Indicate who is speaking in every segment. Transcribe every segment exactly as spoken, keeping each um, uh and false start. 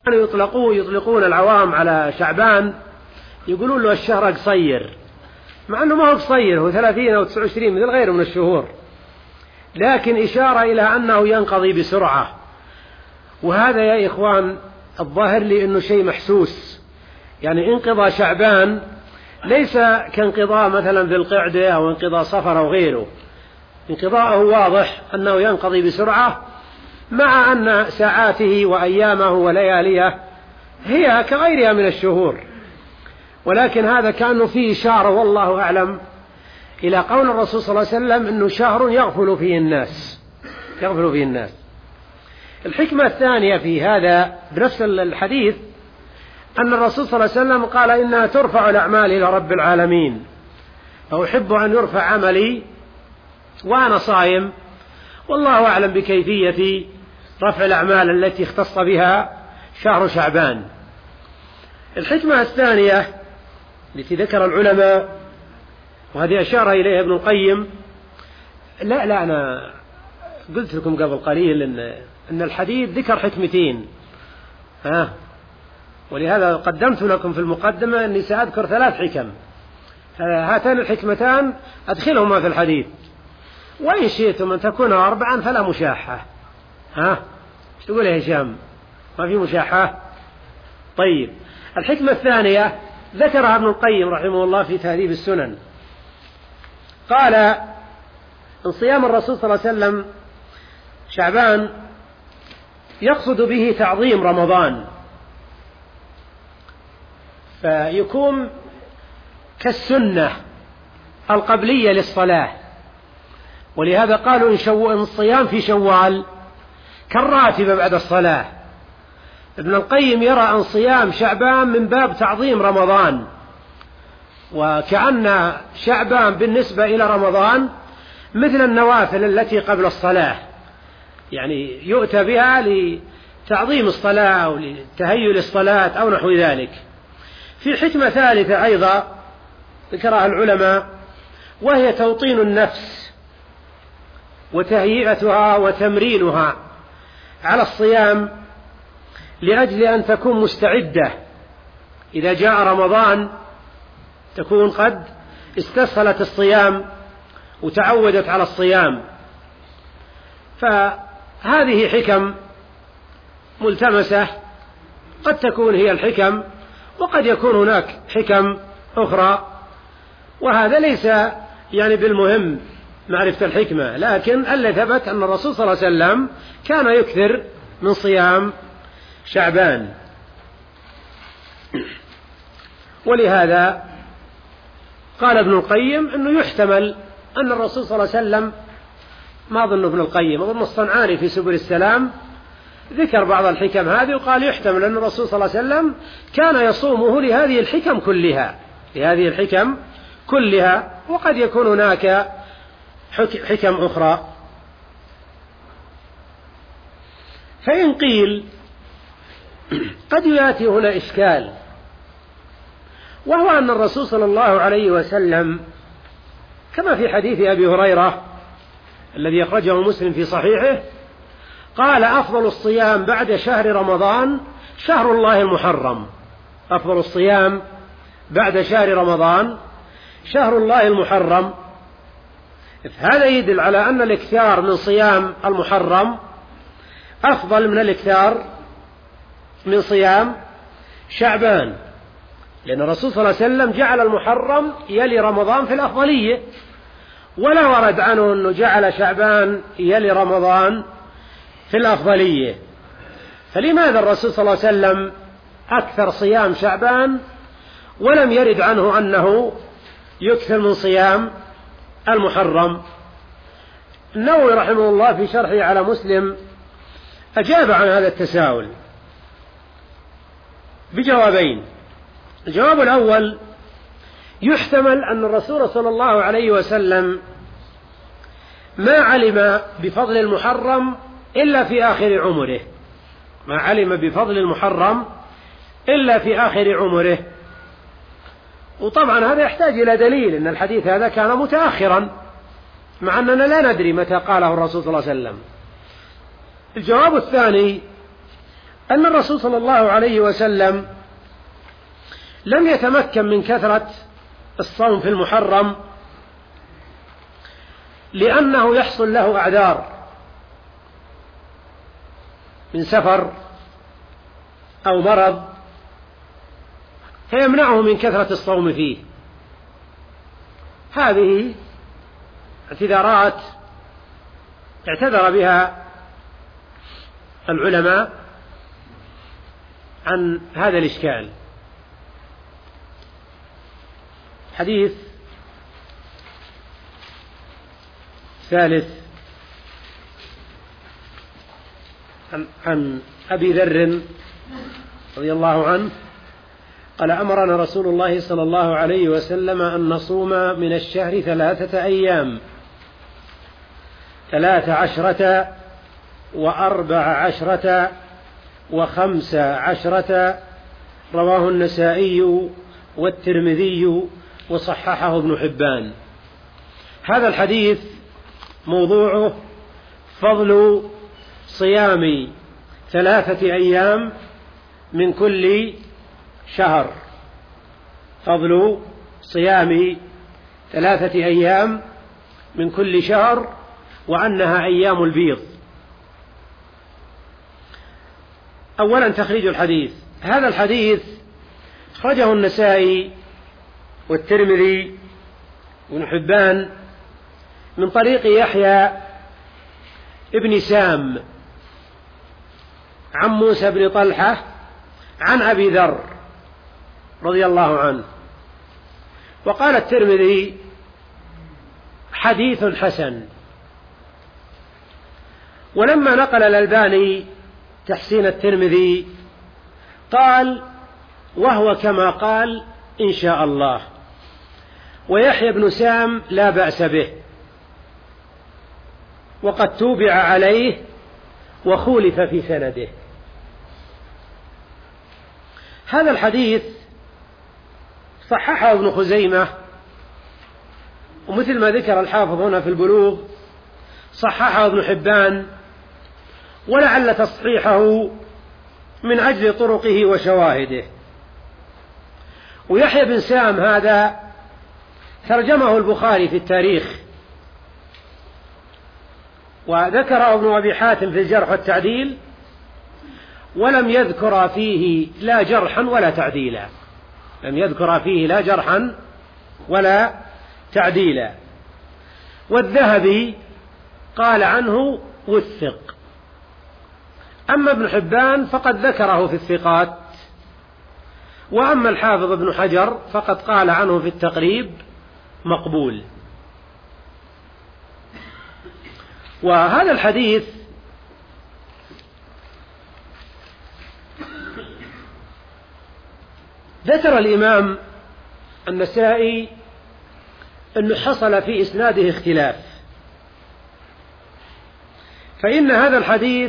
Speaker 1: يطلقون يطلقون العوام على شعبان، يقولون له الشهر قصير، مع أنه ما هو قصير، هو ثلاثين أو تسعة وعشرين مثل غيره من الشهور، لكن إشارة إلى أنه ينقضي بسرعة. وهذا يا إخوان الظاهر لي أنه شيء محسوس، يعني انقضاء شعبان ليس كانقضاء مثلا ذي القعدة أو انقضاء صفر أو غيره، انقضاءه واضح أنه ينقضي بسرعة، مع أن ساعاته وأيامه ولياليه هي كغيرها من الشهور، ولكن هذا كأنه فيه إشارة والله أعلم إلى قول الرسول صلى الله عليه وسلم أنه شهر يغفل فيه الناس يغفل فيه الناس. الحكمة الثانية في هذا بنفس الحديث أن الرسول صلى الله عليه وسلم قال إنها ترفع الأعمال إلى رب العالمين، فأحب أن يرفع عملي وأنا صائم، والله أعلم بكيفية رفع الأعمال التي اختص بها شهر شعبان. الحكمة الثانية التي ذكر العلماء، وهذه أشار إليها ابن القيم، لا لا أنا قلت لكم قبل قليل إن, إن الحديث ذكر حكمتين، ها ولهذا قدمت لكم في المقدمة أني سأذكر ثلاث حكم، هاتان الحكمتان أدخلهما في الحديث، وإن شئتم أن تكون أربعا فلا مشاحة. ها ايش تقول يا هشام؟ ما في مشاحة؟ طيب، الحكمة الثانية ذكرها ابن القيم رحمه الله في تهذيب السنن، قال إن صيام الرسول صلى الله عليه وسلم شعبان يقصد به تعظيم رمضان، فيكون كالسنة القبلية للصلاة، ولهذا قالوا إن, شو... إن الصيام في شوال كالراتبة بعد الصلاة. ابن القيم يرى أن صيام شعبان من باب تعظيم رمضان، وكأن شعبان بالنسبة إلى رمضان مثل النوافل التي قبل الصلاة، يعني يؤتى بها لتعظيم الصلاة أو لتهيئ الصلاة أو نحو ذلك. في حكمة ثالثة أيضا ذكرها العلماء، وهي توطين النفس وتهيئتها وتمرينها على الصيام، لأجل أن تكون مستعدة إذا جاء رمضان، تكون قد استسهلت الصيام وتعودت على الصيام. فهذه حكم ملتمسة، قد تكون هي الحكم وقد يكون هناك حكم أخرى، وهذا ليس يعني بالمهم معرفة الحكمة، لكن اللي ثبت أن الرسول صلى الله عليه وسلم كان يكثر من صيام شعبان. ولهذا قال ابن القيم أنه يحتمل أن الرسول صلى الله عليه وسلم، ما أظن ابن القيم، أظن الصنعاني في سبل السلام ذكر بعض الحكم هذه، وقال يحتمل أن الرسول صلى الله عليه وسلم كان يصومه لهذه الحكم كلها لهذه الحكم كلها وقد يكون هناك حكم أخرى. فإن قيل قد يأتي هنا إشكال، وهو أن الرسول صلى الله عليه وسلم كما في حديث أبي هريرة الذي أخرجه مسلم في صحيحه قال أفضل الصيام بعد شهر رمضان شهر الله المحرم. أفضل الصيام بعد شهر رمضان شهر الله المحرم. هذا يدل على أن الإكثار من صيام المحرم أفضل من الإكثار من صيام شعبان، لأن الرسول صلى الله عليه وسلم جعل المحرم يلي رمضان في الأفضلية، ولا ورد عنه أنه جعل شعبان يلي رمضان في الأفضلية. فلماذا الرسول صلى الله عليه وسلم أكثر صيام شعبان ولم يرد عنه أنه يكثر من صيام المحرم؟ النووي رحمه الله في شرحه على مسلم أجاب عن هذا التساؤل بجوابين. الجواب الأول: يحتمل أن الرسول صلى الله عليه وسلم ما علم بفضل المحرم إلا في آخر عمره ما علم بفضل المحرم إلا في آخر عمره. وطبعا هذا يحتاج إلى دليل أن الحديث هذا كان متأخرا، مع أننا لا ندري متى قاله الرسول صلى الله عليه وسلم. الجواب الثاني أن الرسول صلى الله عليه وسلم لم يتمكن من كثرة الصوم في المحرم لأنه يحصل له أعذار من سفر أو مرض فيمنعه من كثرة الصوم فيه. هذه اعتذارات اعتذر بها العلماء عن هذا الإشكال. حديث ثالث عن أبي ذر رضي الله عنه قال: أمرنا رسول الله صلى الله عليه وسلم أن نصوم من الشهر ثلاثة أيام، ثلاث عشرة وأربع عشرة وخمس عشرة، رواه النسائي والترمذي وصححه ابن حبان. هذا الحديث موضوعه فضل صيام ثلاثة أيام من كل شهر، فضل صيام ثلاثة أيام من كل شهر، وأنها أيام البيض. أولا تخريج الحديث. هذا الحديث أخرجه النسائي والترمذي وابن حبان من طريق يحيى ابن سام عن موسى بن طلحة عن أبي ذر رضي الله عنه. وقال الترمذي: حديث حسن. ولما نقل الألباني تحسين الترمذي قال: وهو كما قال إن شاء الله. ويحيى بن سام لا بأس به، وقد توبع عليه وخولف في سنده. هذا الحديث صححه ابن خزيمة، ومثل ما ذكر الحافظ هنا في البلوغ صححه ابن حبان، ولعل تصحيحه من أجل طرقه وشواهده. ويحيى بن سام هذا ترجمه البخاري في التاريخ، وذكره ابن أبي حاتم في الجرح والتعديل، ولم يذكر فيه لا جرحا ولا تعديلا، لم يذكر فيه لا جرحا ولا تعديلا. والذهبي قال عنه وثق. أما ابن حبان فقد ذكره في الثقات، وأما الحافظ ابن حجر فقد قال عنه في التقريب مقبول. وهذا الحديث ذكر الإمام النسائي أنه حصل في إسناده اختلاف، فإن هذا الحديث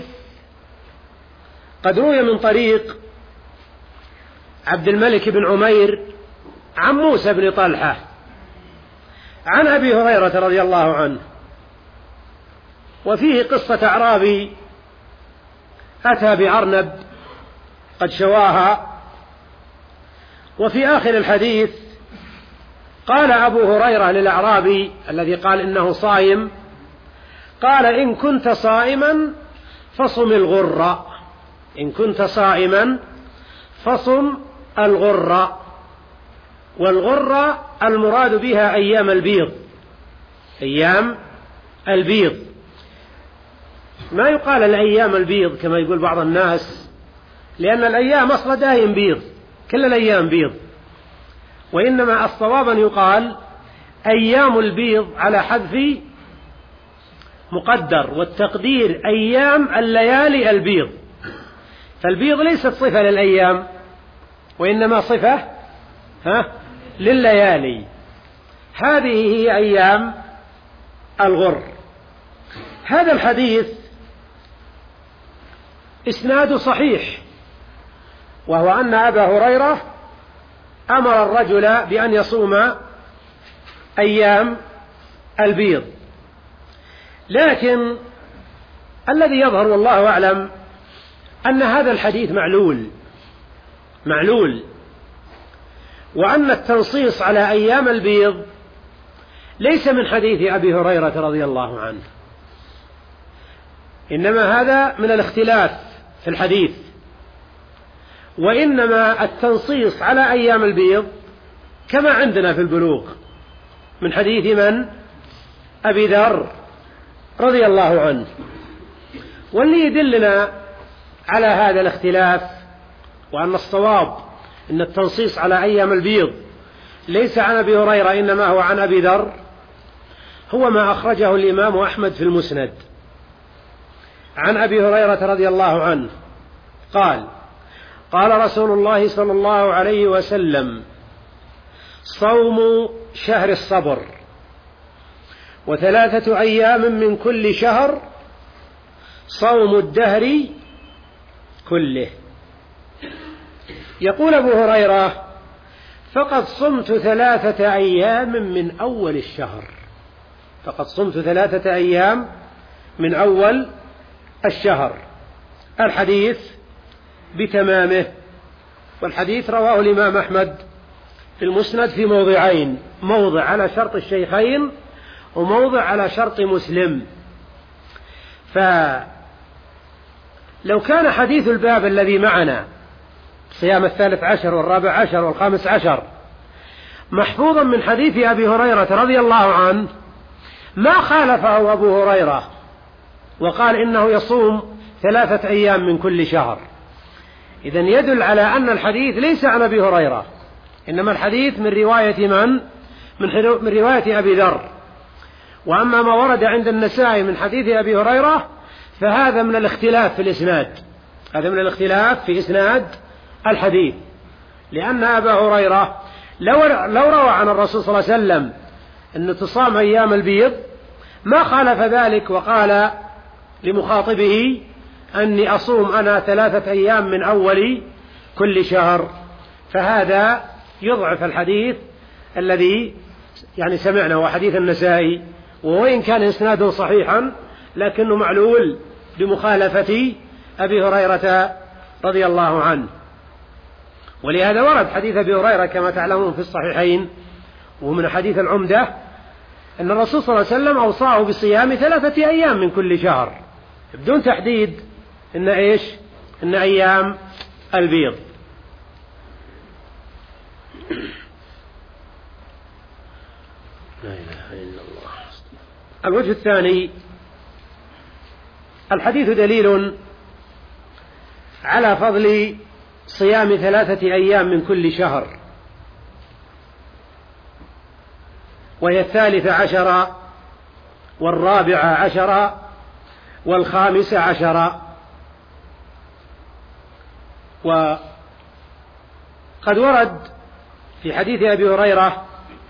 Speaker 1: قد روي من طريق عبد الملك بن عمير عن موسى بن طلحة عن أبي هريرة رضي الله عنه، وفيه قصة أعرابي أتى بأرنب قد شواها. وفي آخر الحديث قال أبو هريرة للأعرابي الذي قال إنه صائم، قال: إن كنت صائما فصم الغر، إن كنت صائما فصم الغر. والغر المراد بها أيام البيض، أيام البيض، ما يقال الأيام البيض كما يقول بعض الناس، لأن الأيام أصلا دائم بيض، كل الأيام بيض، وإنما الصواب أن يقال أيام البيض على حذف مقدر، والتقدير أيام الليالي البيض. فالبيض ليست صفة للأيام، وإنما صفة ها لليالي. هذه هي أيام الغر. هذا الحديث إسناد صحيح، وهو أن أبا هريرة أمر الرجل بأن يصوم أيام البيض. لكن الذي يظهر والله أعلم أن هذا الحديث معلول معلول وأن التنصيص على أيام البيض ليس من حديث أبي هريرة رضي الله عنه، إنما هذا من الاختلاف في الحديث، وإنما التنصيص على أيام البيض كما عندنا في البلوغ من حديث من؟ أبي ذر رضي الله عنه. واللي يدلنا على هذا الاختلاف وأن الصواب أن التنصيص على أيام البيض ليس عن أبي هريرة إنما هو عن أبي ذر هو ما أخرجه الإمام أحمد في المسند عن أبي هريرة رضي الله عنه قال: قال رسول الله صلى الله عليه وسلم: صوم شهر الصبر وثلاثة أيام من كل شهر صوم الدهر كله. يقول أبو هريرة: فقد صمت ثلاثة أيام من أول الشهر، فقد صمت ثلاثة أيام من أول الشهر. الحديث بتمامه، والحديث رواه الإمام أحمد في المسند في موضعين، موضع على شرط الشيخين وموضع على شرط مسلم. فلو كان حديث الباب الذي معنا صيام الثالث عشر والرابع عشر والخامس عشر محفوظا من حديث أبي هريرة رضي الله عنه ما خالفه أبو هريرة وقال إنه يصوم ثلاثة أيام من كل شهر، إذن يدل على أن الحديث ليس عن أبي هريرة، إنما الحديث من رواية من؟ من رواية أبي ذر. وأما ما ورد عند النسائي من حديث أبي هريرة فهذا من الاختلاف في الإسناد، هذا من الاختلاف في إسناد الحديث، لأن أبا هريرة لو لو روى عن الرسول صلى الله عليه وسلم أن تصام أيام البيض ما خالف ذلك وقال لمخاطبه أني أصوم أنا ثلاثة أيام من أول كل شهر، فهذا يضعف الحديث الذي يعني سمعنا وحديث النسائي، وإن كان إسناده صحيحا لكنه معلول بمخالفة أبي هريرة رضي الله عنه. ولهذا ورد حديث أبي هريرة كما تعلمون في الصحيحين ومن حديث العمدة أن الرسول صلى الله عليه وسلم أوصاه بصيام ثلاثة أيام من كل شهر بدون تحديد إن إيش؟ إن أيام البيض. لا إله إلا الله. الوجه الثاني: الحديث دليل على فضل صيام ثلاثة أيام من كل شهر، وهي الثالث عشر والرابع عشر والخامس عشر. وقد ورد في حديث أبي هريرة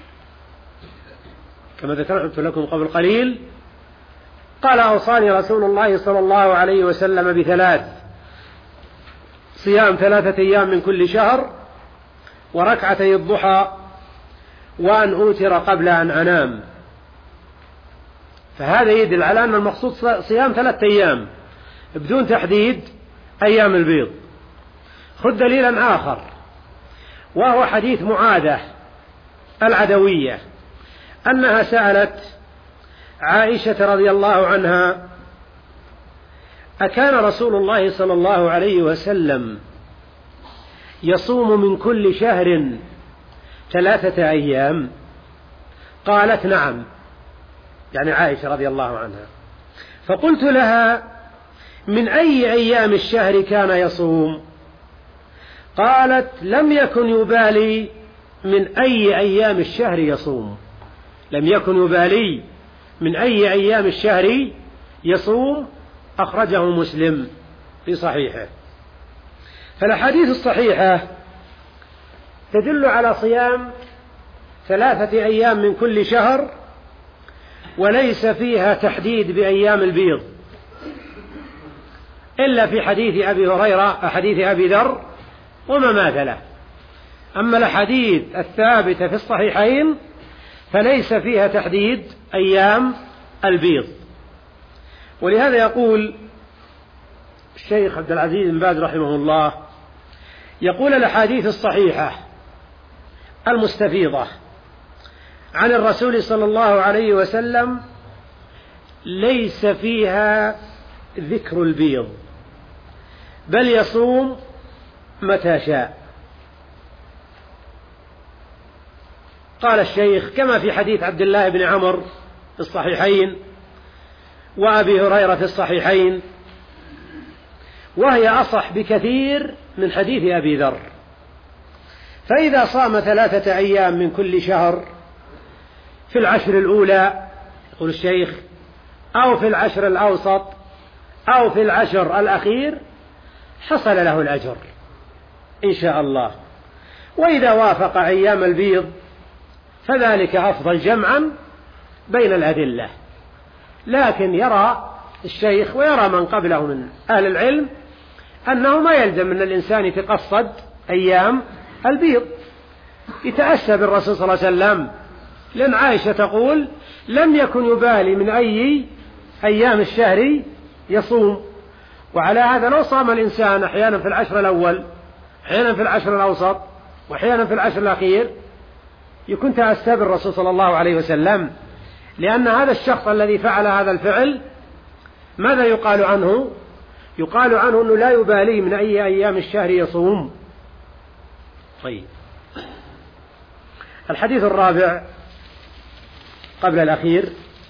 Speaker 1: كما ذكرت لكم قبل قليل قال: أوصاني رسول الله صلى الله عليه وسلم بثلاث: صيام ثلاثة أيام من كل شهر، وركعتي الضحى، وأن أوتر قبل أن أنام. فهذا يدل على أن المقصود صيام ثلاثة أيام بدون تحديد أيام البيض. خذ دليلا آخر وهو حديث معاذة العدوية أنها سألت عائشة رضي الله عنها: أكان رسول الله صلى الله عليه وسلم يصوم من كل شهر ثلاثة أيام؟ قالت: نعم، يعني عائشة رضي الله عنها. فقلت لها: من أي أيام الشهر كان يصوم؟ قالت: لم يكن يبالي من أي أيام الشهر يصوم، لم يكن يبالي من أي أيام الشهر يصوم. أخرجه مسلم في صحيحه. فالأحاديث الصحيحة تدل على صيام ثلاثة أيام من كل شهر، وليس فيها تحديد بأيام البيض إلا في حديث أبي هريرة، حديث أبي ذر وما ماثله. أما الأحاديث الثابتة في الصحيحين فليس فيها تحديد أيام البيض. ولهذا يقول الشيخ عبد العزيز بن باز رحمه الله يقول الأحاديث الصحيحة المستفيضة عن الرسول صلى الله عليه وسلم ليس فيها ذكر البيض، بل يصوم متى شاء. قال الشيخ كما في حديث عبد الله بن عمرو في الصحيحين وأبي هريرة في الصحيحين، وهي أصح بكثير من حديث أبي ذر. فإذا صام ثلاثة أيام من كل شهر في العشر الأولى يقول الشيخ، أو في العشر الأوسط، أو في العشر الأخير، حصل له الأجر إن شاء الله. وإذا وافق أيام البيض فذلك أفضل جمعا بين الأدلة. لكن يرى الشيخ ويرى من قبله من أهل العلم أنه ما يلزم من الإنسان يتقصد أيام البيض، يتأسى بالرسول صلى الله عليه وسلم، لأن عائشة تقول لم يكن يبالي من أي أيام الشهر يصوم. وعلى هذا لو صام الإنسان أحيانا في العشر الأول، أحيانا في العشر الأوسط، وأحيانا في العشر الأخير، يكون تأسى بالرسول صلى الله عليه وسلم، لأن هذا الشخص الذي فعل هذا الفعل ماذا يقال عنه؟ يقال عنه أنه لا يبالي من أي أيام الشهر يصوم. طيب، الحديث الرابع قبل الأخير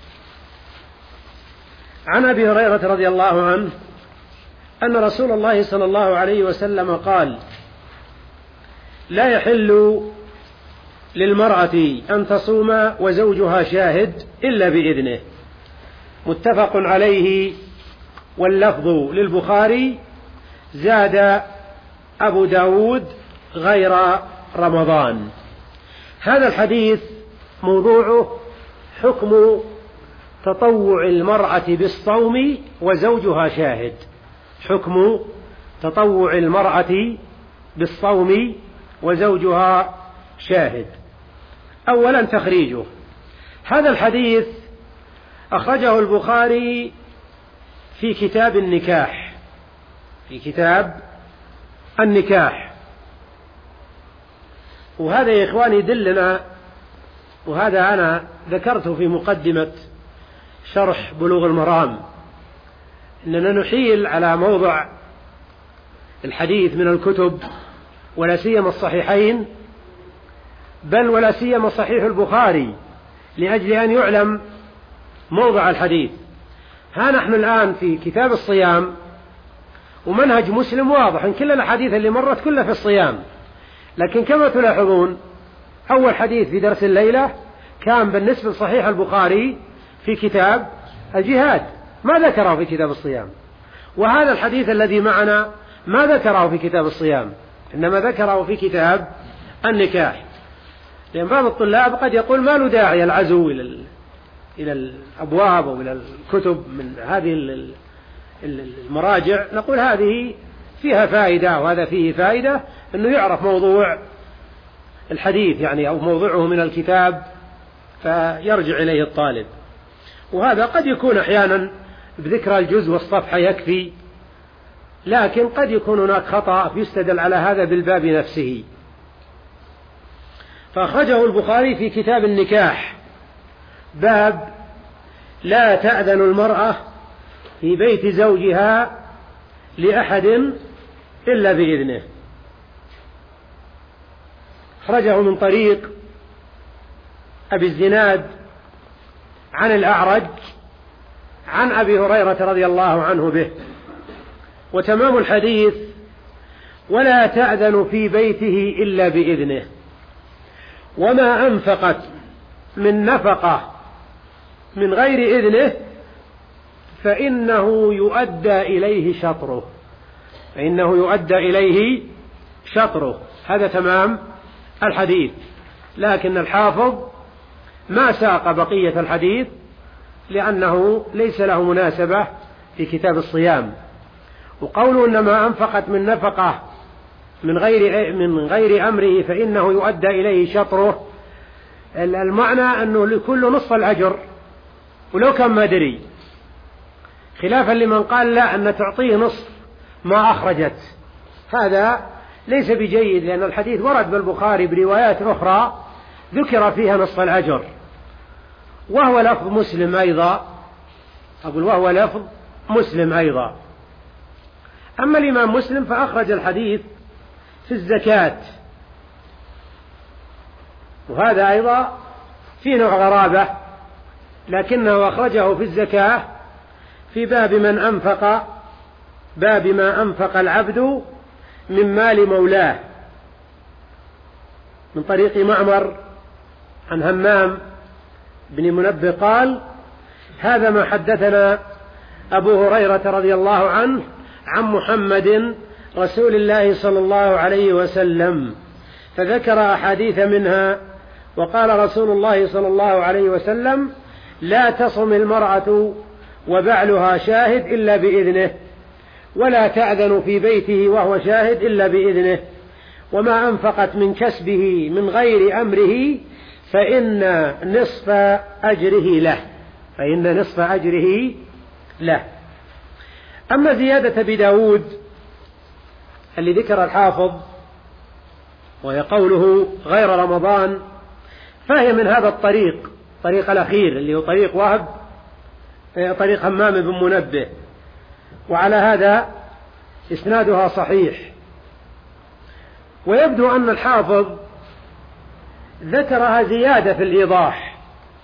Speaker 1: عن أبي هريرة رضي الله عنه أن رسول الله صلى الله عليه وسلم قال: لا يحل للمرأة أن تصوم وزوجها شاهد إلا بإذنه. متفق عليه، واللفظ للبخاري، زاد أبو داود غير رمضان. هذا الحديث موضوعه حكم تطوع المرأة بالصوم وزوجها شاهد. حكم تطوع المرأة بالصوم وزوجها شاهد. أولا تخريجه. هذا الحديث أخرجه البخاري في كتاب النكاح، في كتاب النكاح. وهذا يا إخواني يدلنا، وهذا أنا ذكرته في مقدمة شرح بلوغ المرام، إننا نحيل على موضع الحديث من الكتب، ولا سيما الصحيحين، بل ولا سيما صحيح البخاري، لأجل أن يعلم موضع الحديث. ها نحن الآن في كتاب الصيام، ومنهج مسلم واضح إن كل الحديث اللي مرت كلها في الصيام، لكن كما تلاحظون أول حديث في درس الليلة كان بالنسبة لصحيح البخاري في كتاب الجهاد، ما ذكره في كتاب الصيام. وهذا الحديث الذي معنا ما ذكره في كتاب الصيام، إنما ذكره في كتاب النكاح. لأن بعض الطلاب قد يقول ما له داعي العزو إلى إلى الأبواب أو إلى الكتب من هذه المراجع. نقول هذه فيها فائدة وهذا فيه فائدة، أنه يعرف موضوع الحديث يعني أو موضوعه من الكتاب فيرجع إليه الطالب. وهذا قد يكون أحيانا بذكر الجزء والصفحة يكفي، لكن قد يكون هناك خطأ يستدل على هذا بالباب نفسه. فأخرجه البخاري في كتاب النكاح، باب لا تأذن المرأة في بيت زوجها لأحد إلا بإذنه. أخرجه من طريق أبي الزناد عن الأعرج عن أبي هريرة رضي الله عنه به. وتمام الحديث: ولا تأذن في بيته إلا بإذنه، وما أنفقت من نفقة من غير إذنه فإنه يؤدى إليه شطره، فإنه يؤدى إليه شطره. هذا تمام الحديث، لكن الحافظ ما ساق بقية الحديث لأنه ليس له مناسبة في كتاب الصيام. وقوله إنما أنفقت من نفقة من غير من غير أمره فإنه يؤدى إليه شطره، المعنى أنه لكل نصف الأجر ولو كان ما دري، خلافا لمن قال لا، أن تعطيه نصف ما أخرجت، هذا ليس بجيد، لأن الحديث ورد بالبخاري بروايات أخرى ذكر فيها نصف الأجر، وهو لفظ مسلم أيضا، أقول وهو لفظ مسلم أيضا. أما الإمام مسلم فأخرج الحديث في الزكاة، وهذا أيضا في نوع غرابة، لكنه أخرجه في الزكاة في باب من أنفق، باب ما أنفق العبد من مال مولاه، من طريق معمر عن همام بن منبه قال: هذا ما حدثنا أبو هريرة رضي الله عنه عن محمد رسول الله صلى الله عليه وسلم، فذكر أحاديث منها، وقال رسول الله صلى الله عليه وسلم: لا تصم المرأة وبعلها شاهد إلا بإذنه، ولا تأذن في بيته وهو شاهد إلا بإذنه، وما أنفقت من كسبه من غير أمره فإن نصف أجره له، فإن نصف أجره له. أما زيادة أبي داود اللي ذكر الحافظ وهي قوله غير رمضان، فهي من هذا الطريق، طريق الأخير اللي هو طريق وهب، طريق همام بن منبه، وعلى هذا إسنادها صحيح. ويبدو أن الحافظ ذكرها زيادة في الإيضاح،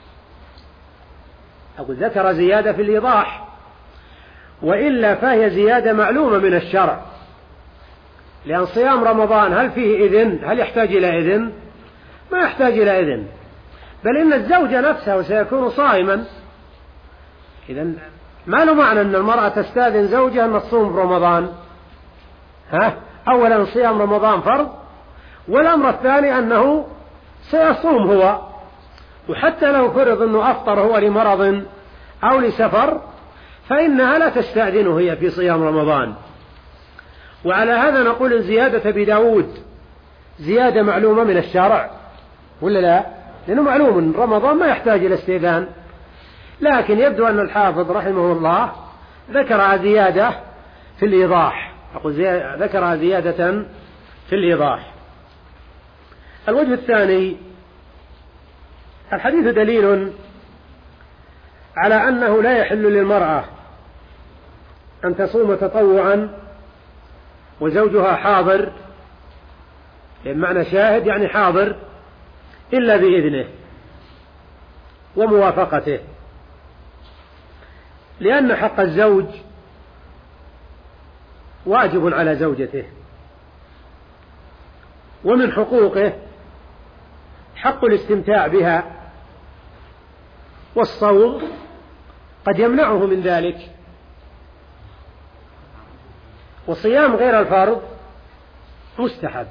Speaker 1: أقول ذكر زيادة في الإيضاح، وإلا فهي زيادة معلومة من الشرع، لأن صيام رمضان هل فيه إذن؟ هل يحتاج إلى إذن؟ ما يحتاج إلى إذن، بل إن الزوجة نفسه سيكون صائما، إذن ما له معنى أن المرأة تستأذن زوجها أن تصوم في رمضان. ها؟ أولا صيام رمضان فرض، والأمر الثاني أنه سيصوم هو، وحتى لو فرض أنه أفطر هو لمرض أو لسفر فإنها لا تستأذنه هي في صيام رمضان. وعلى هذا نقول زيادة أبي داود زيادة معلومة من الشرع، ولا لا؟ لأنه معلوم أن رمضان ما يحتاج إلى استئذان، لكن يبدو أن الحافظ رحمه الله ذكر زيادة في الإيضاح، أقول ذكر زيادة في الإيضاح. الوجه الثاني: الحديث دليل على أنه لا يحل للمرأة أن تصوم تطوعا وزوجها حاضر، بمعنى شاهد يعني حاضر، إلا بإذنه وموافقته، لأن حق الزوج واجب على زوجته، ومن حقوقه حق الاستمتاع بها، والصوم قد يمنعه من ذلك. وصيام غير الفرض مستحب،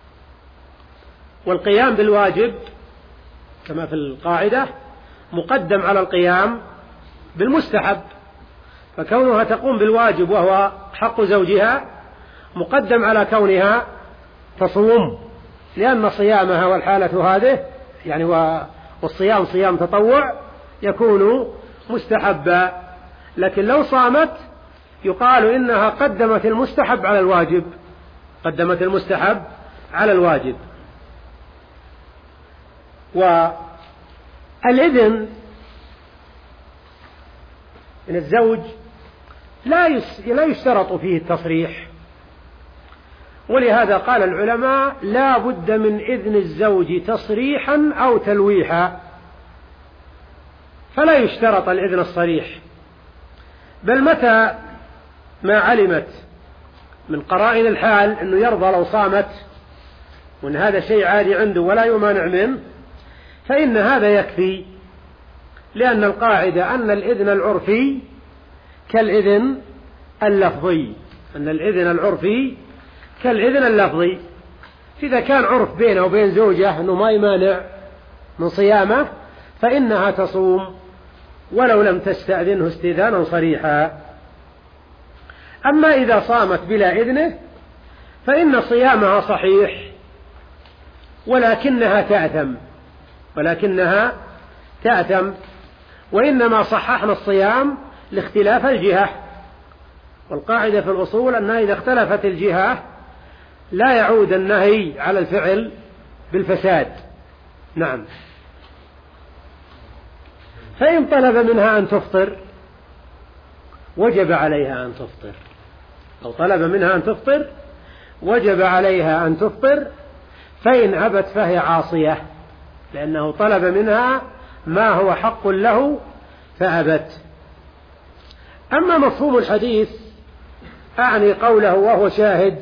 Speaker 1: والقيام بالواجب كما في القاعدة مقدم على القيام بالمستحب، فكونها تقوم بالواجب وهو حق زوجها مقدم على كونها تصوم، لأن صيامها والحالة هذه يعني والصيام صيام تطوع يكون مستحبا، لكن لو صامت يقال إنها قدمت المستحب على الواجب، قدمت المستحب على الواجب. والإذن من الزوج لا لا يشترط فيه التصريح، ولهذا قال العلماء لا بد من إذن الزوج تصريحا أو تلويحا، فلا يشترط الإذن الصريح، بل متى ما علمت من قرائن الحال أنه يرضى لو صامت وأن هذا شيء عادي عنده ولا يمانع منه فإن هذا يكفي، لأن القاعدة أن الإذن العرفي كالإذن اللفظي، أن الإذن العرفي كالإذن اللفظي. إذا كان عرف بينه وبين زوجه أنه ما يمانع من صيامه فإنها تصوم ولو لم تستأذنه استئذانا صريحا. أما إذا صامت بلا إذنه فإن صيامها صحيح ولكنها تأثم، ولكنها تأثم وإنما صححنا الصيام لاختلاف الجهة، والقاعدة في الأصول أنها إذا اختلفت الجهة لا يعود النهي على الفعل بالفساد. نعم. فإن طلب منها أن تفطر وجب عليها أن تفطر، أو طلب منها أن تفطر وجب عليها أن تفطر، فإن أبت فهي عاصية، لأنه طلب منها ما هو حق له فأبت. أما مفهوم الحديث أعني قوله وهو شاهد،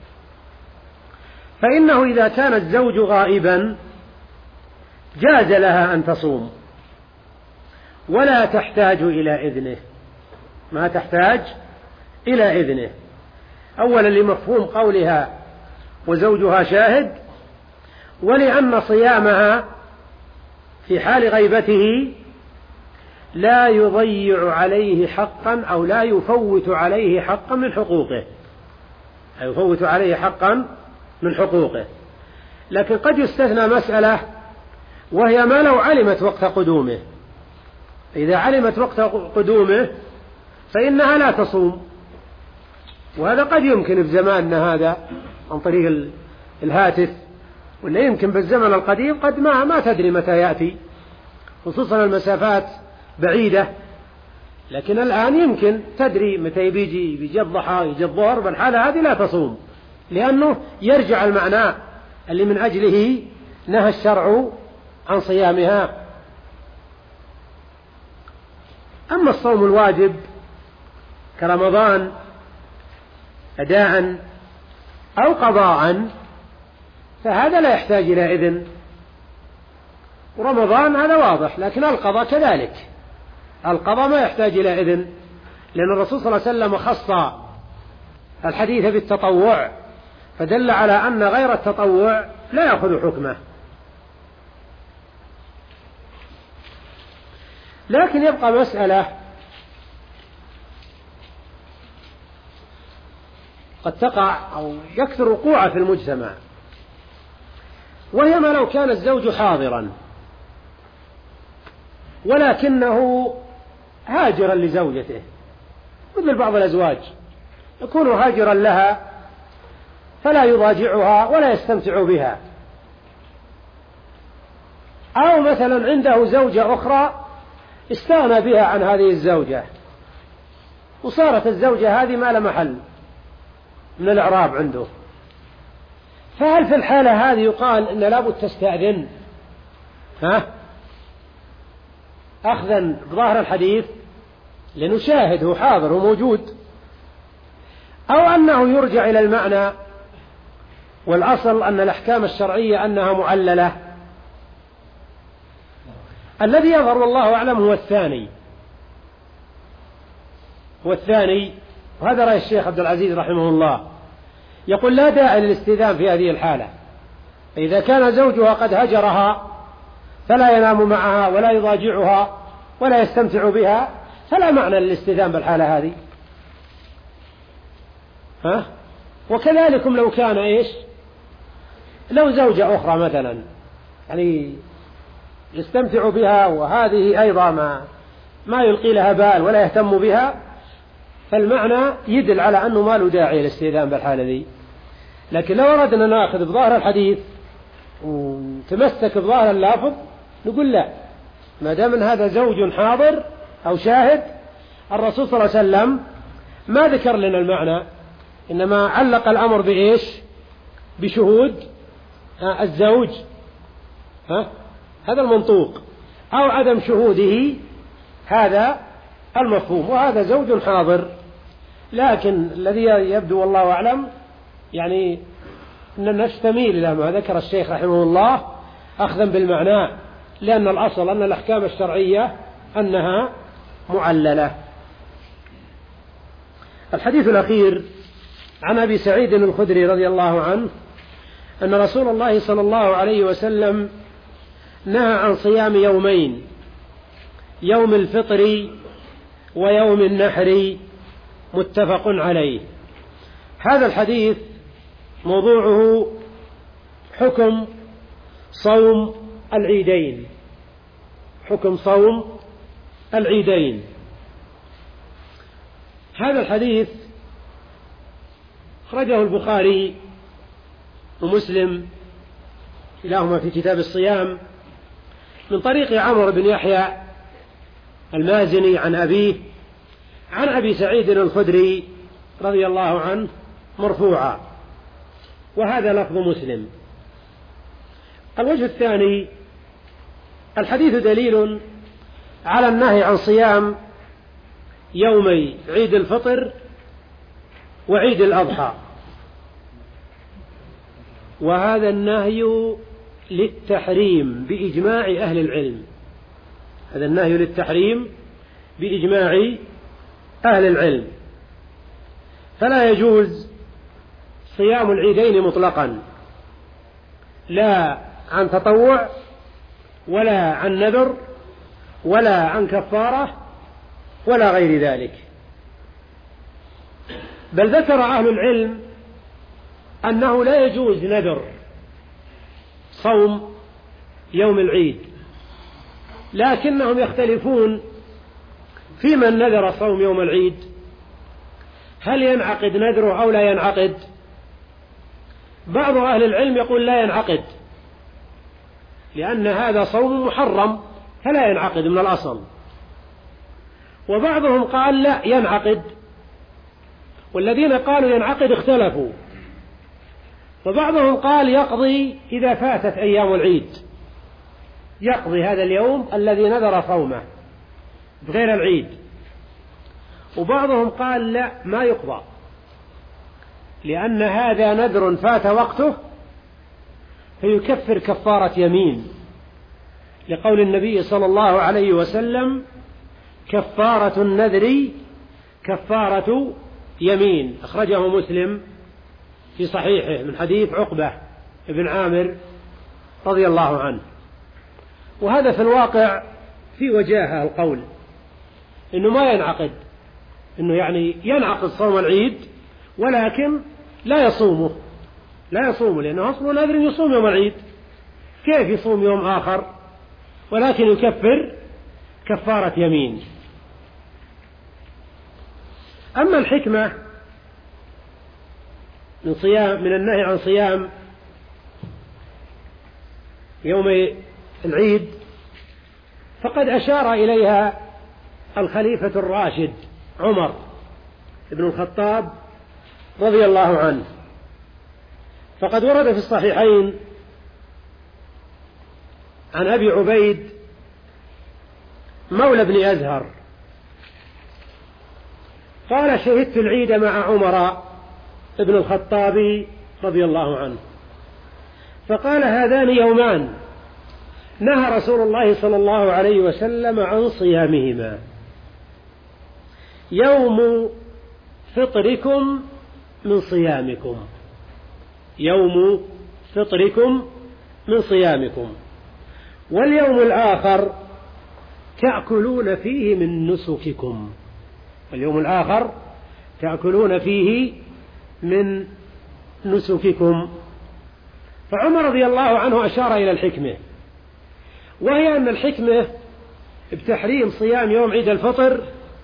Speaker 1: فإنه إذا كان الزوج غائبا جاز لها أن تصوم ولا تحتاج إلى إذنه، ما تحتاج إلى إذنه. أولا لمفهوم قولها وزوجها شاهد، ولأن صيامها في حال غيبته لا يضيع عليه حقا أو لا يفوت عليه حقا من حقوقه، لا يفوت عليه حقا من حقوقه. لكن قد يستثنى مسألة، وهي ما لو علمت وقت قدومه، إذا علمت وقت قدومه فإنها لا تصوم، وهذا قد يمكن في زماننا هذا عن طريق الهاتف، ولا يمكن بالزمن القديم قد ما ما تدري متى يأتي، خصوصا المسافات بعيدة. لكن الآن يمكن تدري متى بيجي، بيجي الضحى يجي الظهر، بالحالة هذه لا تصوم، لأنه يرجع المعنى اللي من أجله نهى الشرع عن صيامها. أما الصوم الواجب كرمضان أداء أو قضاء فهذا لا يحتاج إلى إذن، ورمضان هذا واضح، لكن القضاء كذلك، القضاء ما يحتاج إلى إذن، لأن الرسول صلى الله عليه وسلم خص الحديث بالتطوع، فدل على أن غير التطوع لا يأخذ حكمه. لكن يبقى مسألة قد تقع أو يكثر وقوعها في المجتمع، وهي ما لو كان الزوج حاضرا ولكنه هاجرا لزوجته، مثل بعض الأزواج يكون هاجرا لها فلا يضاجعها ولا يستمتع بها، أو مثلا عنده زوجة أخرى استغنى بها عن هذه الزوجة، وصارت الزوجة هذه ما لها محل من الإعراب عنده، فهل في الحالة هذه يقال إن لابد تستأذن ها أخذا بظاهر الحديث لأنه شاهد، هو حاضر وموجود، أو أنه يرجع إلى المعنى والأصل أن الأحكام الشرعية أنها معللة؟ الذي يظهر والله أعلم هو الثاني، هو الثاني، وهذا رأي الشيخ عبد العزيز رحمه الله، يقول لا داعي للاستئذان في هذه الحالة، إذا كان زوجها قد هجرها فلا ينام معها ولا يضاجعها ولا يستمتع بها، فلا معنى للاستئذان بالحالة هذه. ها؟ وكذلكم لو كان إيش، لو زوجة أخرى مثلا يعني يستمتع بها وهذه أيضا ما ما يلقي لها بال ولا يهتم بها، فالمعنى يدل على أنه ما له داعي للاستئذان بالحالة دي. لكن لو أردنا نأخذ بظاهر الحديث وتمسك بظاهر اللافظ نقول لا، ما دام هذا زوج حاضر أو شاهد، الرسول صلى الله عليه وسلم ما ذكر لنا المعنى، إنما علق الأمر بإيش، بشهود الزوج، ها؟ هذا المنطوق، أو عدم شهوده هذا المفهوم، وهذا زوج حاضر. لكن الذي يبدو والله أعلم يعني أن نستميل إلى ما ذكر الشيخ رحمه الله أخذا بالمعنى، لأن الأصل أن الأحكام الشرعية أنها معللة. الحديث الأخير عن أبي سعيد الخدري رضي الله عنه أن رسول الله صلى الله عليه وسلم نهى عن صيام يومين، يوم الفطر ويوم النحر، متفق عليه. هذا الحديث موضوعه حكم صوم العيدين، حكم صوم العيدين. هذا الحديث أخرجه البخاري ومسلم كلاهما في كتاب الصيام من طريق عمرو بن يحيى المازني عن أبيه عن أبي سعيد الخدري رضي الله عنه مرفوعا، وهذا لفظ مسلم. الوجه الثاني: الحديث دليل على النهي عن صيام يومي عيد الفطر وعيد الأضحى، وهذا النهي للتحريم بإجماع أهل العلم. هذا النهي للتحريم بإجماع أهل العلم، فلا يجوز صيام العيدين مطلقا، لا عن تطوع ولا عن نذر ولا عن كفارة ولا غير ذلك. بل ذكر أهل العلم أنه لا يجوز نذر صوم يوم العيد، لكنهم يختلفون في من نذر صوم يوم العيد، هل ينعقد نذره أو لا ينعقد؟ بعض أهل العلم يقول لا ينعقد، لأن هذا صوم محرم فلا ينعقد من الأصل، وبعضهم قال لا ينعقد، والذين قالوا ينعقد اختلفوا، وبعضهم قال يقضي إذا فاتت أيام العيد، يقضي هذا اليوم الذي نذر صومه بغير العيد، وبعضهم قال لا ما يقضى، لأن هذا نذر فات وقته فيكفر كفارة يمين، لقول النبي صلى الله عليه وسلم: كفارة النذر كفارة يمين. أخرجه مسلم في صحيحه من حديث عقبة بن عامر رضي الله عنه. وهذا في الواقع في وجاهة القول إنه ما ينعقد، إنه يعني ينعقد صوم العيد ولكن لا يصومه، لا يصومه لأنه أصله نذر يصوم يوم العيد، كيف يصوم يوم آخر؟ ولكن يكفر كفارة يمين. أما الحكمة من صيام من النهي عن صيام يوم العيد فقد أشار إليها الخليفة الراشد عمر بن الخطاب رضي الله عنه، فقد ورد في الصحيحين عن أبي عبيد مولى بن أزهر قال: شهدت العيد مع عمر بن الخطاب رضي الله عنه، فقال: هذان يومان نهى رسول الله صلى الله عليه وسلم عن صيامهما، يوم فطركم من صيامكم، يوم فطركم من صيامكم، واليوم الآخر تأكلون فيه من نسككم، اليوم الآخر تأكلون فيه من نسككم. فعمر رضي الله عنه أشار إلى الحكمة، وهي أن الحكمة بتحريم صيام يوم عيد الفطر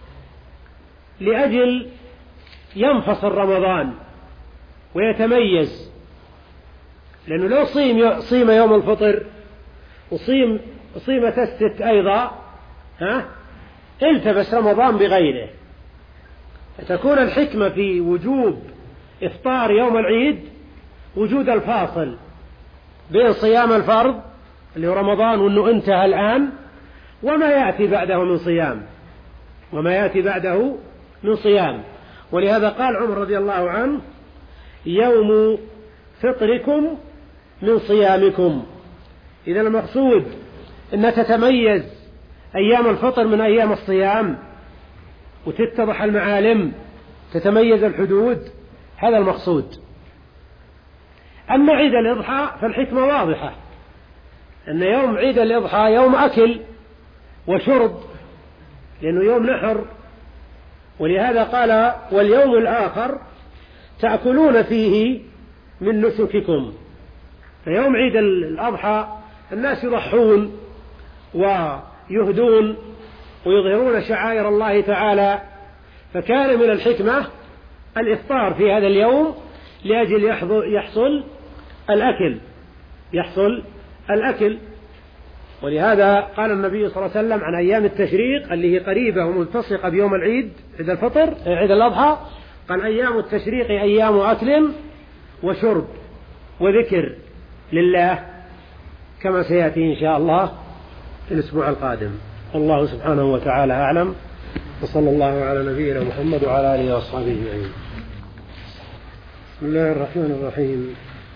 Speaker 1: لأجل ينفصل رمضان ويتميز، لأنه لو صيم صيم يوم الفطر وصيم صيمة الست أيضا ها التبس رمضان بغيره، فتكون الحكمة في وجوب إفطار يوم العيد وجود الفاصل بين صيام الفرض اللي هو رمضان وأنه انتهى الآن وما يأتي بعده من صيام وما يأتي بعده من صيام. ولهذا قال عمر رضي الله عنه: يوم فطركم من صيامكم. إذا المقصود أن تتميز أيام الفطر من أيام الصيام وتتضح المعالم، تتميز الحدود، هذا المقصود. أما عيد الإضحى فالحكمة واضحة، أن يوم عيد الإضحى يوم أكل وشرب، لأنه يوم نحر، ولهذا قال: واليوم الآخر تأكلون فيه من نسككم. فيوم عيد الأضحى الناس يضحون ويهدون ويظهرون شعائر الله تعالى، فكان من الحكمة الإفطار في هذا اليوم لأجل يحصل الأكل يحصل الأكل ولهذا قال النبي صلى الله عليه وسلم عن أيام التشريق اللي هي قريبة وملتصقة بيوم العيد عيد الفطر عيد الأضحى، قال أيام التشريق أيام أكل وشرب وذكر لله، كما سيأتي إن شاء الله في الأسبوع القادم. الله سبحانه وتعالى أعلم، وصلى الله على نبينا محمد وعلى آله وأصحابه أجمعين. بسم الله الرحمن الرحيم.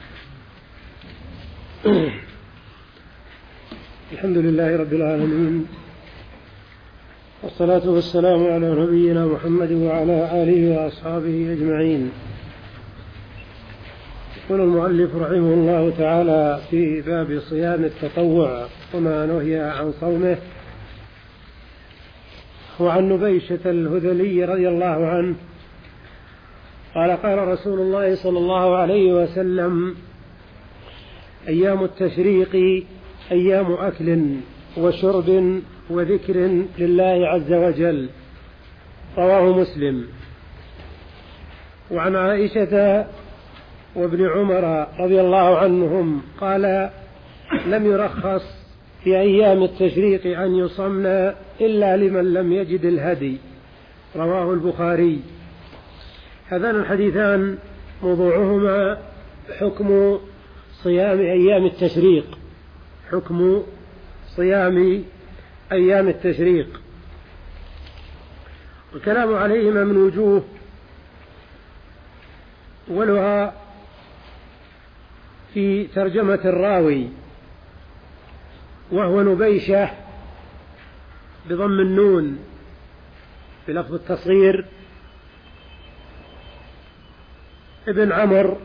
Speaker 1: الحمد لله رب العالمين، والصلاة والسلام على نبينا محمد وعلى آله وأصحابه أجمعين. يقول المؤلف رحمه الله تعالى في باب صيام التطوع وما نهي عن صومه. وعن نبيشة الهذلي رضي الله عنه قال قال رسول الله صلى الله عليه وسلم: أيام التشريق أيام أكل وشرب وذكر لله عز وجل، رواه مسلم. وعن عائشة وابن عمر رضي الله عنهم قال: لم يرخص في أيام التشريق أن يصمنا إلا لمن لم يجد الهدي، رواه البخاري. هذان الحديثان موضوعهما حكم صيام أيام التشريق، حكم صيام أيام التشريق، والكلام عليهما من وجوه، أولها في ترجمة الراوي وهو نبيشة بضم النون بلفظ التصغير ابن عمرو،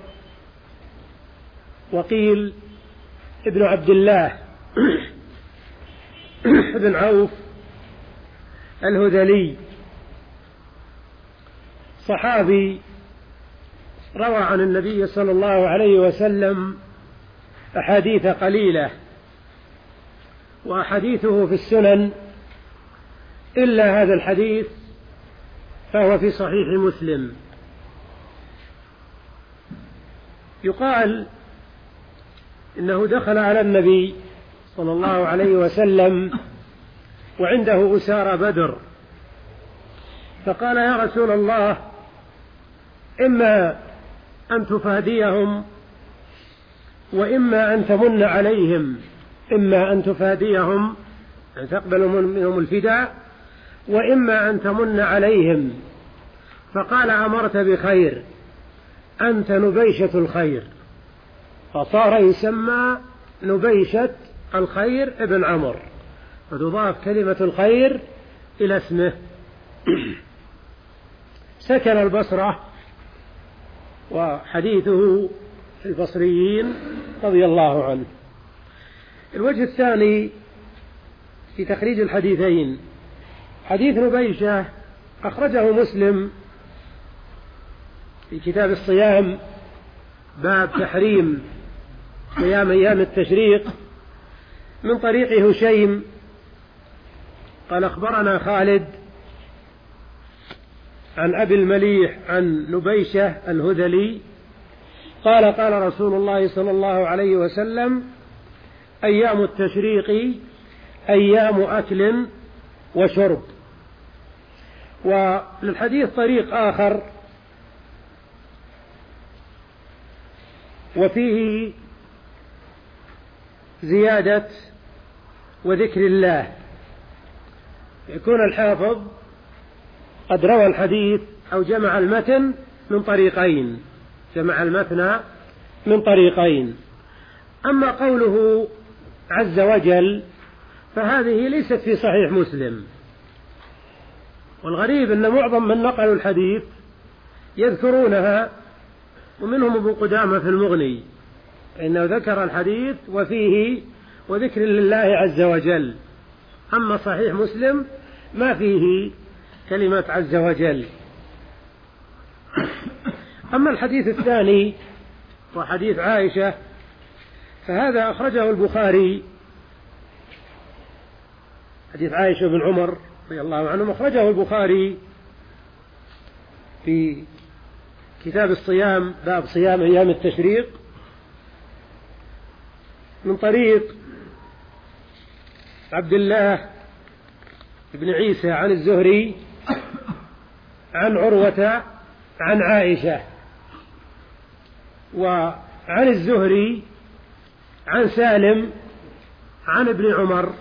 Speaker 1: وقيل ابن عبد الله ابن عوف الهذلي، صحابي روى عن النبي صلى الله عليه وسلم أحاديث قليلة، وأحاديثه في السنن إلا هذا الحديث فهو في صحيح مسلم. يقال إنه دخل على النبي صلى الله عليه وسلم وعنده أسارى بدر، فقال: يا رسول الله، إما أن تفاديهم وإما أن تمن عليهم، إما أن تفاديهم أن تقبل منهم الفداء وإما أن تمن عليهم. فقال: أمرت بخير، أنت نبيشة الخير، فصار يسمى نبيشة الخير ابن عمرو، فتضاف كلمة الخير إلى اسمه. سكن البصرة، وحديثه في البصريين رضي الله عنه. الوجه الثاني في تخريج الحديثين، حديث نبيشة أخرجه مسلم في كتاب الصيام، باب تحريم صيام أيام التشريق، من طريق هشيم قال: أخبرنا خالد عن أبي المليح عن نبيشة الهذلي قال: قال رسول الله صلى الله عليه وسلم: أيام التشريق أيام أكل وشرب. وللحديث طريق آخر وفيه زيادة وذكر الله، يكون الحافظ قد روى الحديث أو جمع المتن من طريقين، جمع المتن من طريقين. أما قوله عز وجل فهذه ليست في صحيح مسلم، والغريب أن معظم من نقلوا الحديث يذكرونها، ومنهم ابن قدامة في المغني، إنه ذكر الحديث وفيه وذكر لله عز وجل. أما صحيح مسلم ما فيه كلمة عز وجل. أما الحديث الثاني وحديث عائشة فهذا أخرجه البخاري، حديث عائشة بن عمر رضي الله عنه أخرجه البخاري في كتاب الصيام، باب صيام أيام التشريق، من طريق عبد الله بن عيسى عن الزهري عن عروة عن عائشة، وعن الزهري عن سالم عن ابن عمر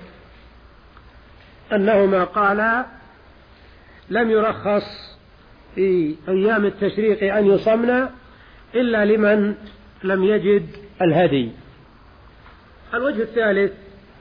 Speaker 1: أنهما قالا: لم يرخص في أيام التشريق أن يصمن إلا لمن لم يجد الهدي. الوجه الثالث: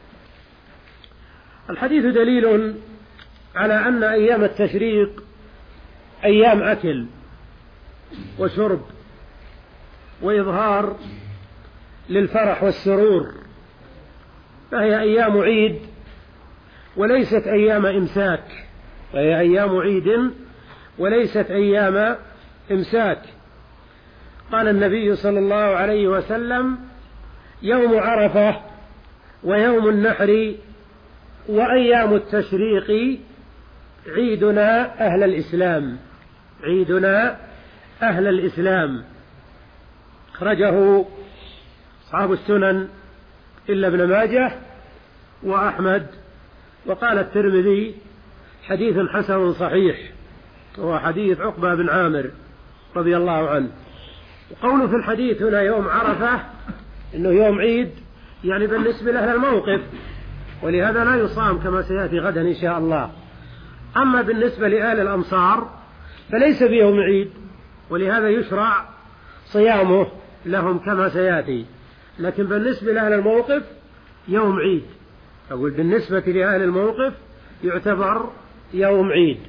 Speaker 1: الحديث دليل على أن أيام التشريق أيام أكل وشرب وإظهار للفرح والسرور، فهي أيام عيد وليست أيام إمساك، فهي أيام عيد وليست أيام إمساك. قال النبي صلى الله عليه وسلم: يوم عرفة ويوم النحر وأيام التشريق عيدنا أهل الإسلام، عيدنا أهل الإسلام. أخرجه أصحاب السنن إلا ابن ماجه وأحمد، وقال الترمذي: حديث حسن صحيح، وهو حديث عقبة بن عامر رضي الله عنه. وقوله في الحديث هنا يوم عرفة إنه يوم عيد، يعني بالنسبة لأهل الموقف، ولهذا لا يصام كما سيأتي غدا إن شاء الله. أما بالنسبة لأهل الأمصار فليس بيوم عيد، ولهذا يشرع صيامه لهم كما سيأتي، لكن بالنسبة لأهل الموقف يوم عيد. أقول بالنسبة لأهل الموقف يعتبر يوم عيد.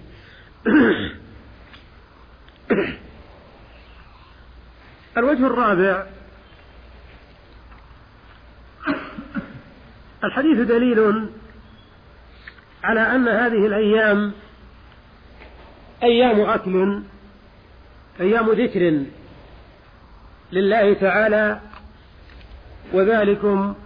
Speaker 1: الوجه الرابع: الحديث دليل على أن هذه الأيام أيام أكل، أيام ذكر لله تعالى، وذلكم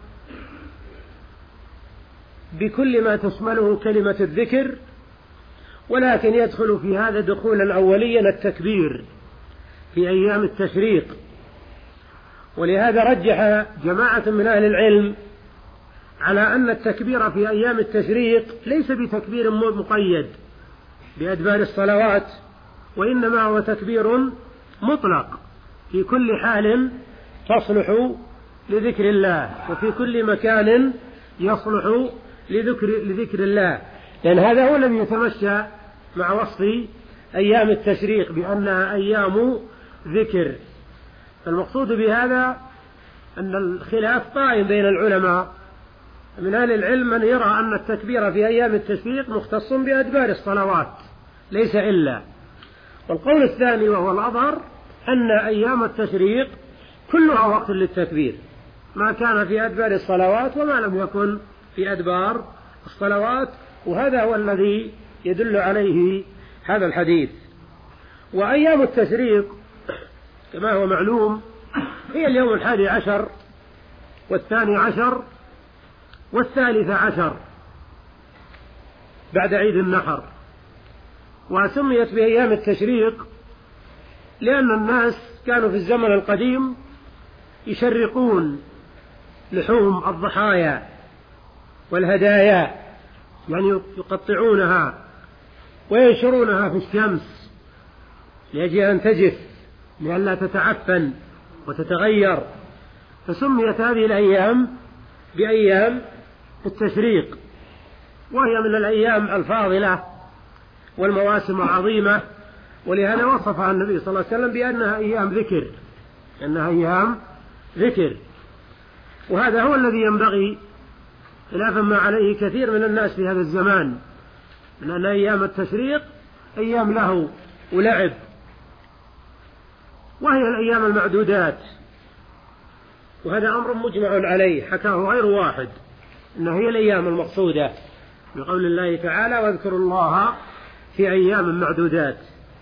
Speaker 1: بكل ما تشمله كلمة الذكر، ولكن يدخل في هذا دخولا أوليا التكبير في أيام التشريق. ولهذا رجح جماعة من أهل العلم على أن التكبير في أيام التشريق ليس بتكبير مقيد بأدبار الصلوات، وإنما هو تكبير مطلق في كل حال تصلح لذكر الله، وفي كل مكان يصلح لذكر, لذكر الله، لأن هذا هو الذي يتمشى مع وصف أيام التشريق بأنها أيام ذكر. المقصود بهذا أن الخلاف قائم بين العلماء. من أهل العلم من يرى أن التكبير في أيام التشريق مختص بأدبار الصلوات ليس إلا، والقول الثاني وهو الأظهر أن أيام التشريق كلها وقت للتكبير، ما كان في أدبار الصلوات وما لم يكن في أدبار الصلوات، وهذا هو الذي يدل عليه هذا الحديث. وأيام التشريق كما هو معلوم هي اليوم الحادي عشر والثاني عشر والثالث عشر بعد عيد النحر، وسميت بأيام التشريق لأن الناس كانوا في الزمن القديم يشرقون لحوم الضحايا والهدايا، يعني يقطعونها وينشرونها في الشمس لأجل أن تجف لئلا تتعفن وتتغير، فسميت هذه الأيام بأيام التشريق، وهي من الأيام الفاضلة والمواسم العظيمة، ولهذا وصفها النبي صلى الله عليه وسلم بأنها أيام ذكر، أنها أيام ذكر. وهذا هو الذي ينبغي خلافا ما عليه كثير من الناس في هذا الزمان، من أن أيام التشريق أيام له ولعب، وهي الأيام المعدودات، وهذا أمر مجمع عليه حكاه غير واحد، إنه هي الأيام المقصودة بقول الله تعالى: واذكروا الله في أيام معدودات.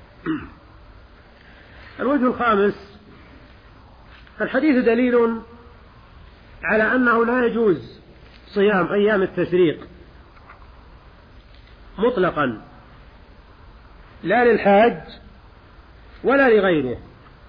Speaker 1: الوجه الخامس: الحديث دليل على أنه لا يجوز صيام أيام التشريق مطلقا، لا للحاج ولا لغيره،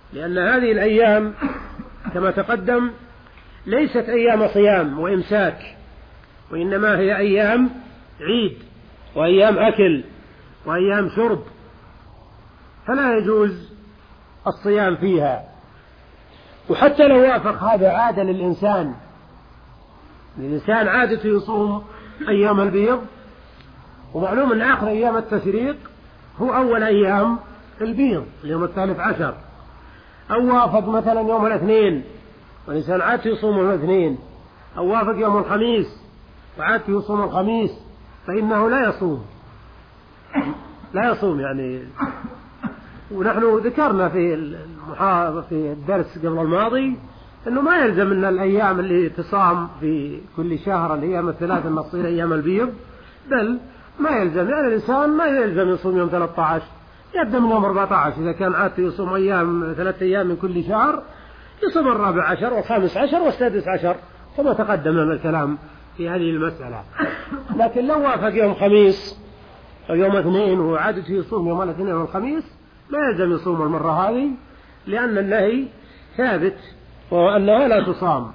Speaker 1: لأن هذه الأيام كما تقدم ليست أيام صيام وإمساك، وإنما هي أيام عيد وأيام أكل وأيام شرب، فلا يجوز الصيام فيها. وحتى لو وافق هذا عادة للإنسان، الإنسان عادته يصوم أيام البيض، ومعلوم أن آخر أيام التشريق هو أول أيام البيض اليوم الثالث عشر، أو وافق مثلا يوم الاثنين والإنسان عادته يصوم يوم الاثنين، أو وافق يوم الخميس وعادته يصوم الخميس، فإنه لا يصوم لا يصوم يعني. ونحن ذكرنا في المحاضرة في الدرس قبل الماضي أنه ما يلزم أن الأيام اللي تصام في كل شهر الأيام الثلاثة أن تصير أيام البيض، بل ما يلزم، يعني الإنسان ما يلزم يصوم يوم ثلاثة عشر، يبدأ من يوم أربعة عشر إذا كان عادته يصوم أيام ثلاثة أيام من كل شهر، يصوم الرابع عشر والخامس عشر والسادس عشر كما تقدم من الكلام في هذه المسألة. لكن لو وافق يوم خميس أو يوم اثنين وعادته يصوم يوم الاثنين والخميس لا يلزم يصوم المرة هذه، لأن النهي ثابت وهو أنها لا تصام.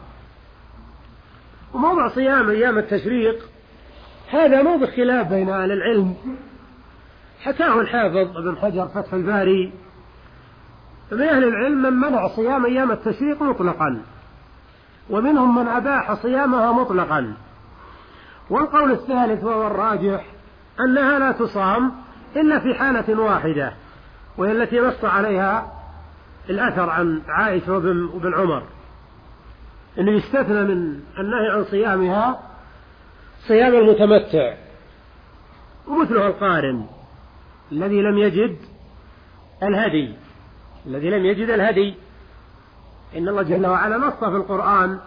Speaker 1: وموضع صيام أيام التشريق هذا موضع خلاف بين أهل العلم، حكاه الحافظ ابن حجر فتح الباري، فمن أهل العلم من منع صيام أيام التشريق مطلقا، ومنهم من أباح صيامها مطلقا. والقول الثالث وهو الراجح أنها لا تصام إلا في حالة واحدة، وهي التي نص عليها الأثر عن عائشة وابن عمر، أنه يستثنى من النهي عن صيامها صيام المتمتع، ومثله القارن الذي لم يجد الهدي الذي لم يجد الهدي إن الله جل وعلا نص في القرآن: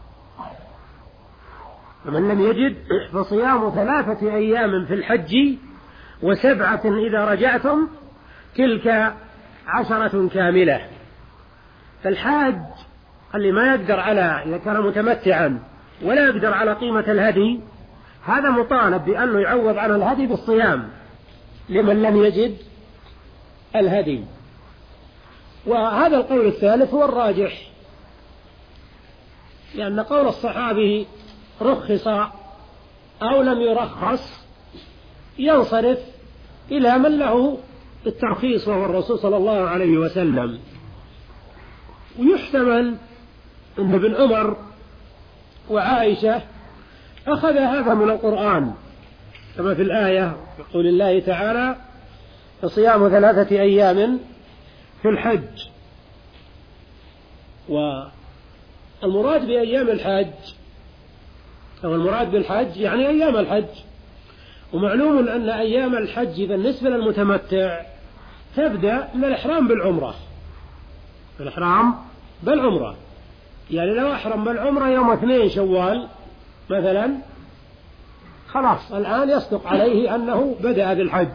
Speaker 1: فمن لم يجد فصيام ثلاثة أيام في الحج وسبعة إذا رجعتم تلك عشرة كاملة. فالحاج اللي ما يقدر على، إذا كان متمتعا ولا يقدر على قيمة الهدي، هذا مطالب بأنه يعوض عن الهدي بالصيام لمن لم يجد الهدي. وهذا القول الثالث هو الراجح، لأن قول الصحابي رخص أو لم يرخص ينصرف إلى من له الترخيص وهو الرسول صلى الله عليه وسلم. ويحتمل أن ابن عمر وعائشة أخذ هذا من القرآن، كما في الآية يقول الله تعالى: فصيام ثلاثة أيام في الحج. والمراد بأيام الحج أو المراد بالحج يعني أيام الحج. ومعلوم أن أيام الحج بالنسبة للمتمتع تبدأ من الإحرام بالعمرة الإحرام بالعمرة يعني لو أحرم بالعمرة يوم اثنين شوال مثلا، خلاص الآن يصدق عليه أنه بدأ بالحج.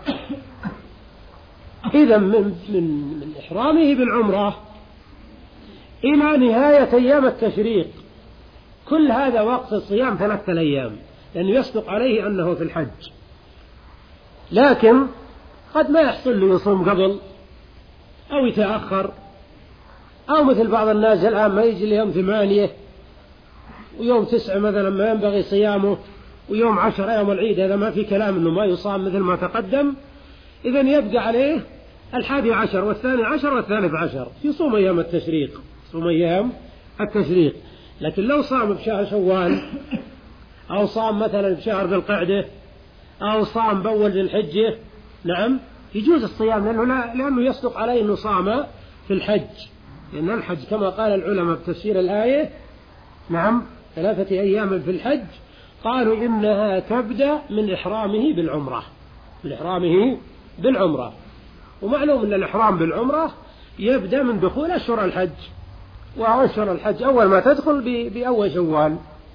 Speaker 1: إذا من, من, من إحرامه بالعمرة إلى نهاية أيام التشريق كل هذا وقت الصيام ثلاثة أيام، لأنه يصدق عليه أنه في الحج. لكن قد ما يحصل له يصوم قبل أو يتأخر، أو مثل بعض الناس الآن ما يجي ليوم ثمانية ويوم تسعة مثلا ما ينبغي صيامه، ويوم عشر يوم العيد هذا ما في كلام أنه ما يصام مثل ما تقدم. إذن يبقى عليه الحادي عشر والثاني عشر والثالث عشر يصوم أيام التشريق يصوم أيام التشريق. لكن لو صام بشهر شوال أو صام مثلا بشهر ذي القعدة أو صام بأول ذي الحجة، نعم يجوز الصيام، لأنه, لا لأنه يصدق عليه أنه صام في الحج، لأن الحج كما قال العلماء بتفسير الآية نعم ثلاثة أيام في الحج، قالوا إنها تبدأ من إحرامه بالعمرة من إحرامه بالعمرة. ومعلوم أن الإحرام بالعمرة يبدأ من دخول أشهر الحج، وأشهر الحج أول ما تدخل بأول شوال.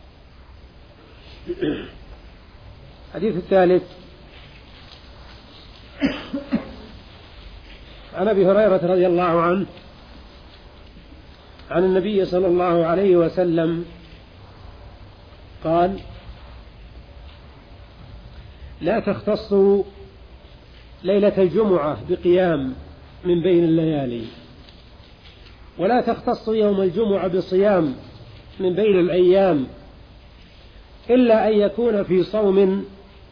Speaker 1: الحديث الثالث عن أبي هريرة رضي الله عنه عن النبي صلى الله عليه وسلم قال: لا تختصوا ليلة الجمعة بقيام من بين الليالي، ولا تختص يوم الجمعة بصيام من بين الأيام إلا أن يكون في صوم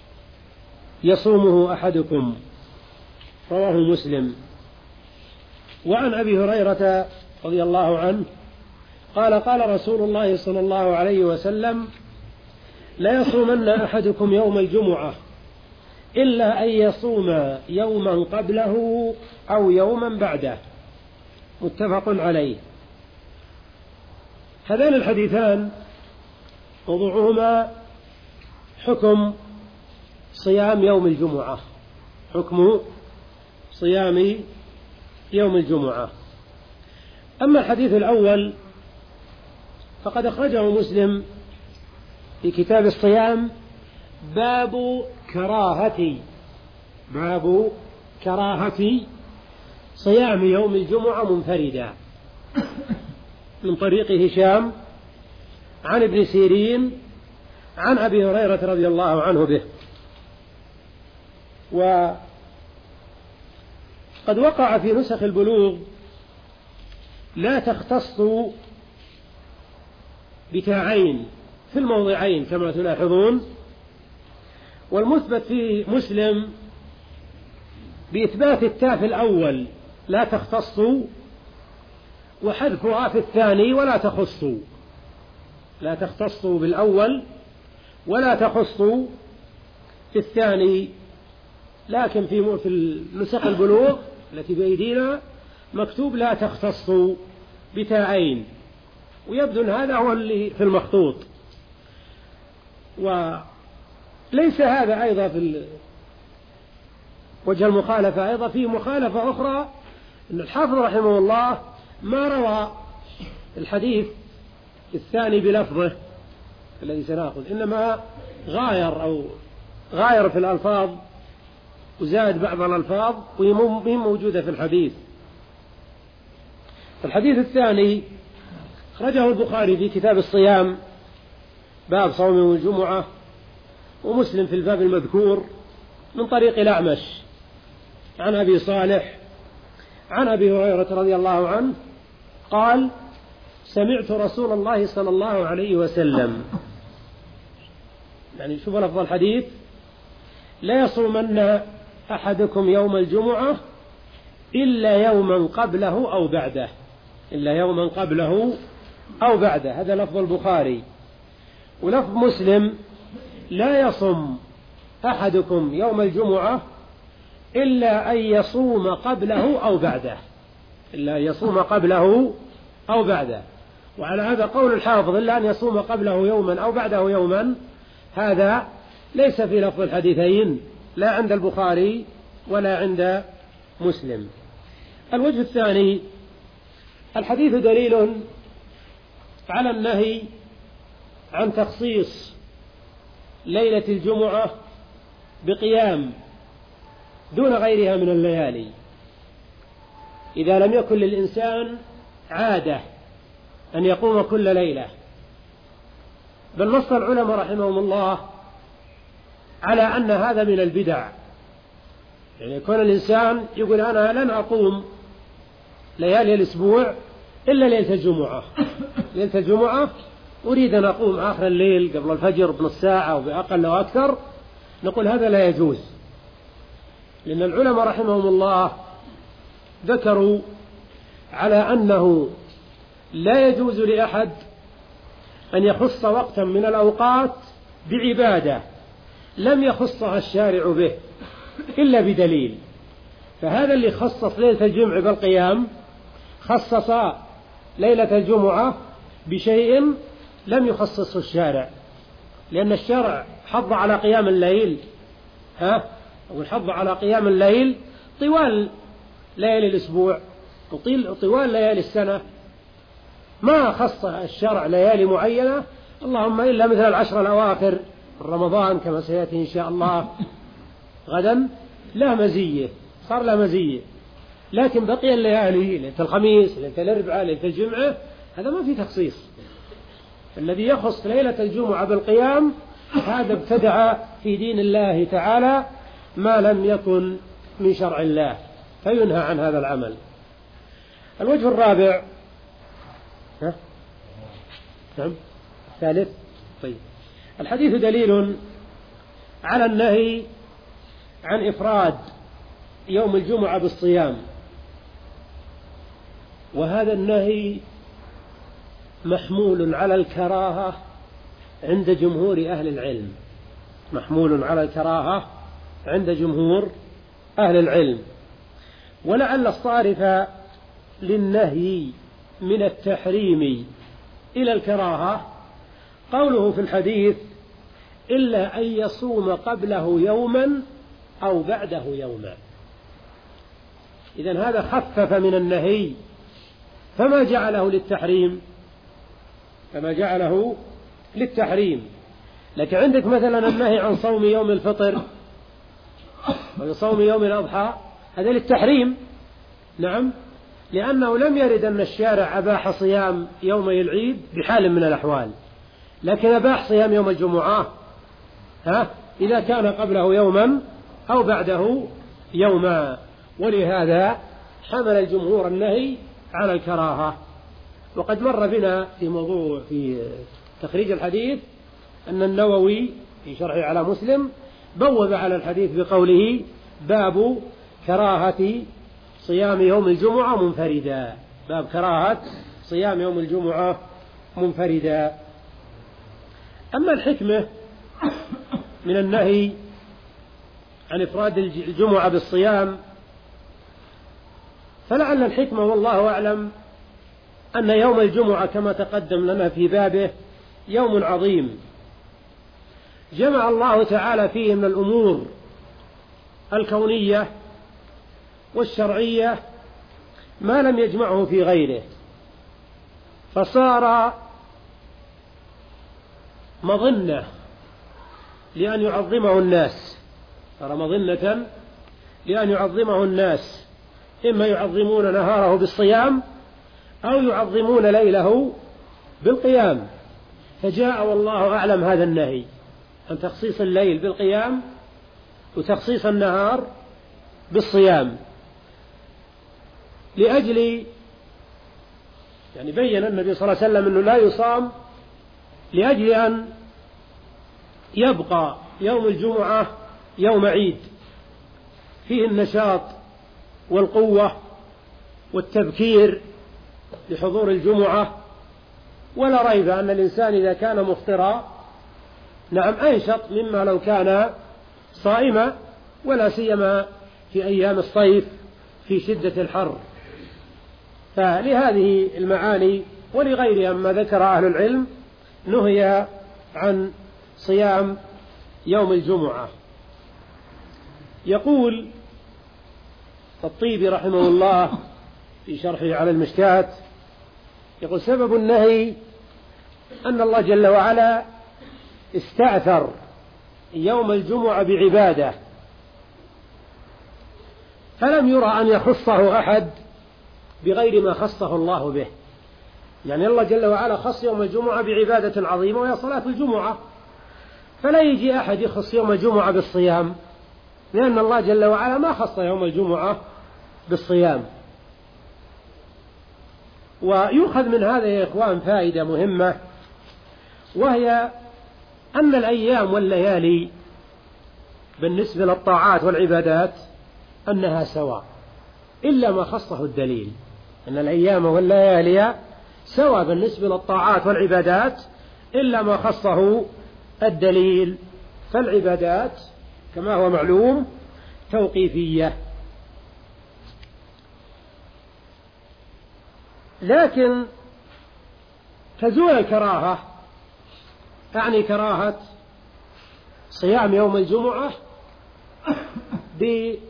Speaker 1: يصومه أحدكم، رواه مسلم. وعن أبي هريرة رضي الله عنه قال قال رسول الله صلى الله عليه وسلم: لا يصومن أحدكم يوم الجمعة إلا أن يصوم يوما قبله أو يوما بعده، متفق عليه. هذان الحديثان موضوعهما حكم صيام يوم الجمعة، حكم صيام يوم الجمعة. أما الحديث الأول فقد أخرجه مسلم في كتاب الصيام، باب كراهة باب كراهة صيام يوم الجمعة منفردا، من طريق هشام عن ابن سيرين عن أبي هريرة رضي الله عنه به. وقد وقع في نسخ البلوغ لا تختص بتاعين في الموضعين كما تلاحظون، والمثبت في مسلم بإثبات التاء في الأول لا تختص، وحذفها في الثاني ولا تخص، لا تختص بالأول ولا تخص في الثاني. لكن في في نسخ البلوغ التي بأيدينا مكتوب لا تختص بتاعين، ويبدو أن هذا هو اللي في المخطوط. وليس هذا أيضا في وجه المخالفة، أيضا في مخالفة أخرى أن الحافظ رحمه الله ما روى الحديث الثاني بلفظه الذي سنأخذ، إنما غاير أو غاير في الألفاظ وزاد بعض الألفاظ وهي موجودة في الحديث. الحديث الثاني أخرجه البخاري في كتاب الصيام باب صوم يوم الجمعة، ومسلم في الباب المذكور من طريق الأعمش عن أبي صالح عن أبي هريرة رضي الله عنه قال: سمعت رسول الله صلى الله عليه وسلم، يعني شوف لفظ الحديث: لا يصومن أحدكم يوم الجمعة إلا يوما قبله أو بعده، إلا يوما قبله أو بعده. هذا لفظ البخاري. ولفظ مسلم: لا يصوم أحدكم يوم الجمعة إلا أن يصوم قبله أو بعده، إلا أن يصوم قبله أو بعده. وعلى هذا قول الحافظ: إلا أن يصوم قبله يوما أو بعده يوما، هذا ليس في لفظ الحديثين لا عند البخاري ولا عند مسلم. الوجه الثاني: الحديث دليل على النهي عن تخصيص ليلة الجمعة بقيام دون غيرها من الليالي إذا لم يكن للإنسان عادة أن يقوم كل ليلة. بل نص العلماء رحمهم الله على أن هذا من البدع، يعني يكون الإنسان يقول: أنا لن أقوم ليالي الأسبوع إلا ليلة الجمعة، ليلة الجمعة أريد أن أقوم آخر الليل قبل الفجر بنص ساعة أو بأقل أو أكثر. نقول هذا لا يجوز، لأن العلماء رحمهم الله ذكروا على أنه لا يجوز لأحد أن يخص وقتا من الأوقات بعبادة لم يخصها الشارع به إلا بدليل. فهذا اللي خصص ليلة الجمعة بالقيام خصص ليلة الجمعة بشيء لم يخصصه الشارع، لأن الشرع حض على قيام الليل، ها والحض على قيام الليل طوال ليالي الأسبوع وطوال ليالي السنة، ما خص الشرع ليالي معينة، اللهم إلا مثل العشر الأواخر من رمضان كما سيأتي إن شاء الله غدا لا مزية، صار لا مزية. لكن بقي الليالي، ليلة الخميس، ليلة الأربعاء، ليلة الجمعة، هذا ما في تخصيص. الذي يخص ليلة الجمعة بالقيام هذا ابتدع في دين الله تعالى ما لم يكن من شرع الله، فينهى عن هذا العمل. الوجه الرابع: نعم الثالث. طيب الحديث دليل على النهي عن إفراد يوم الجمعة بالصيام، وهذا النهي محمول على الكراهة عند جمهور أهل العلم، محمول على الكراهة عند جمهور أهل العلم. ولعل الصارف للنهي من التحريم إلى الكراهة قوله في الحديث إلا أن يصوم قبله يوما أو بعده يوما. إذن هذا خفف من النهي فما جعله للتحريم، فما جعله للتحريم. لكن عندك مثلا النهي عن صوم يوم الفطر وصوم يوم الأضحى، هذا للتحريم، نعم، لأنه لم يرد أن الشارع أباح صيام يومي العيد بحال من الأحوال، لكن أباح صيام يوم الجمعة ها إذا كان قبله يوما أو بعده يوما. ولهذا حمل الجمهور النهي على الكراهة. وقد مر بنا في موضوع في تخريج الحديث أن النووي في شرحه على مسلم بوب على الحديث بقوله باب كراهة صيام يوم الجمعة منفردا، باب كراهة صيام يوم الجمعة منفردا. أما الحكمة من النهي عن إفراد الجمعة بالصيام فلعل الحكمة والله أعلم أن يوم الجمعة كما تقدم لنا في بابه يوم عظيم جمع الله تعالى فيه من الأمور الكونية والشرعية ما لم يجمعه في غيره، فصار مظنة لأن يعظمه الناس، صار مظنة لأن يعظمه الناس، إما يعظمون نهاره بالصيام أو يعظمون ليله بالقيام. فجاء والله أعلم هذا النهي عن تخصيص الليل بالقيام وتخصيص النهار بالصيام، لأجل يعني بين النبي صلى الله عليه وسلم أنه لا يصام لأجل أن يبقى يوم الجمعة يوم عيد فيه النشاط والقوة والتبكير لحضور الجمعة. ولا ريب أن الإنسان إذا كان مفطرا نعم أنشط مما لو كان صائما، ولا سيما في أيام الصيف في شدة الحر. فلهذه المعاني ولغيرها ما ذكر أهل العلم نهي عن صيام يوم الجمعة. يقول الطيبي رحمه الله في شرحه على المشكاة، يقول سبب النهي أن الله جل وعلا استأثر يوم الجمعة بعبادة فلم يرى أن يخصه أحد بغير ما خصه الله به. يعني الله جل وعلا خص يوم الجمعة بعبادة عظيمة وهي صلاة الجمعة، فلا يجي أحد يخص يوم الجمعة بالصيام، لأن الله جل وعلا ما خص يوم الجمعة بالصيام. ويؤخذ من هذا يا إخوان فائدة مهمة، وهي أن الأيام والليالي بالنسبة للطاعات والعبادات أنها سواء إلا ما خصه الدليل، أن الأيام والليالي سواء بالنسبة للطاعات والعبادات إلا ما خصه الدليل. فالعبادات كما هو معلوم توقيفية، لكن تزول الكراهة، أعني كراهة صيام يوم الجمعة بأحد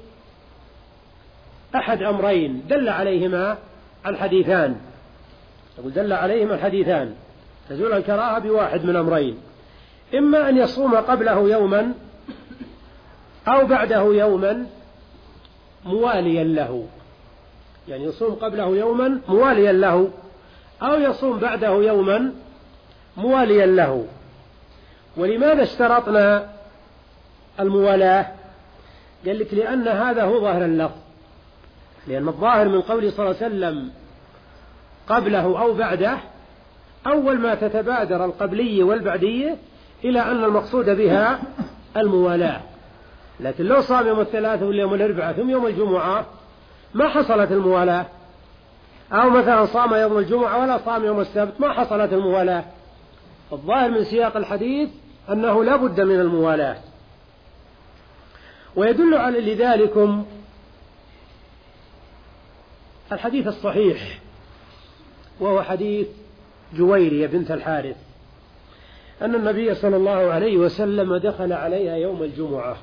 Speaker 1: أمرين دل عليهما الحديثان، يقول دل عليهما الحديثان، تزول الكراهة بواحد من أمرين، إما أن يصوم قبله يوما أو بعده يوما مواليا له، يعني يصوم قبله يوما مواليا له أو يصوم بعده يوما مواليا له. ولماذا اشترطنا الموالاة؟ قال لك لأن هذا هو ظاهر اللفظ، لأن الظاهر من قوله صلى الله عليه وسلم قبله أو بعده أول ما تتبادر القبلية والبعدية إلى أن المقصود بها الموالاة. لكن لو صام يوم الثلاثاء واليوم الأربعاء ثم يوم الجمعة ما حصلت الموالاة، أو مثلا صام يوم الجمعة ولا صام يوم السبت ما حصلت الموالاة. الظاهر من سياق الحديث أنه لا بد من الموالاة. ويدل على لذلكم الحديث الصحيح، وهو حديث جويرية بنت الحارث أن النبي صلى الله عليه وسلم دخل عليها يوم الجمعة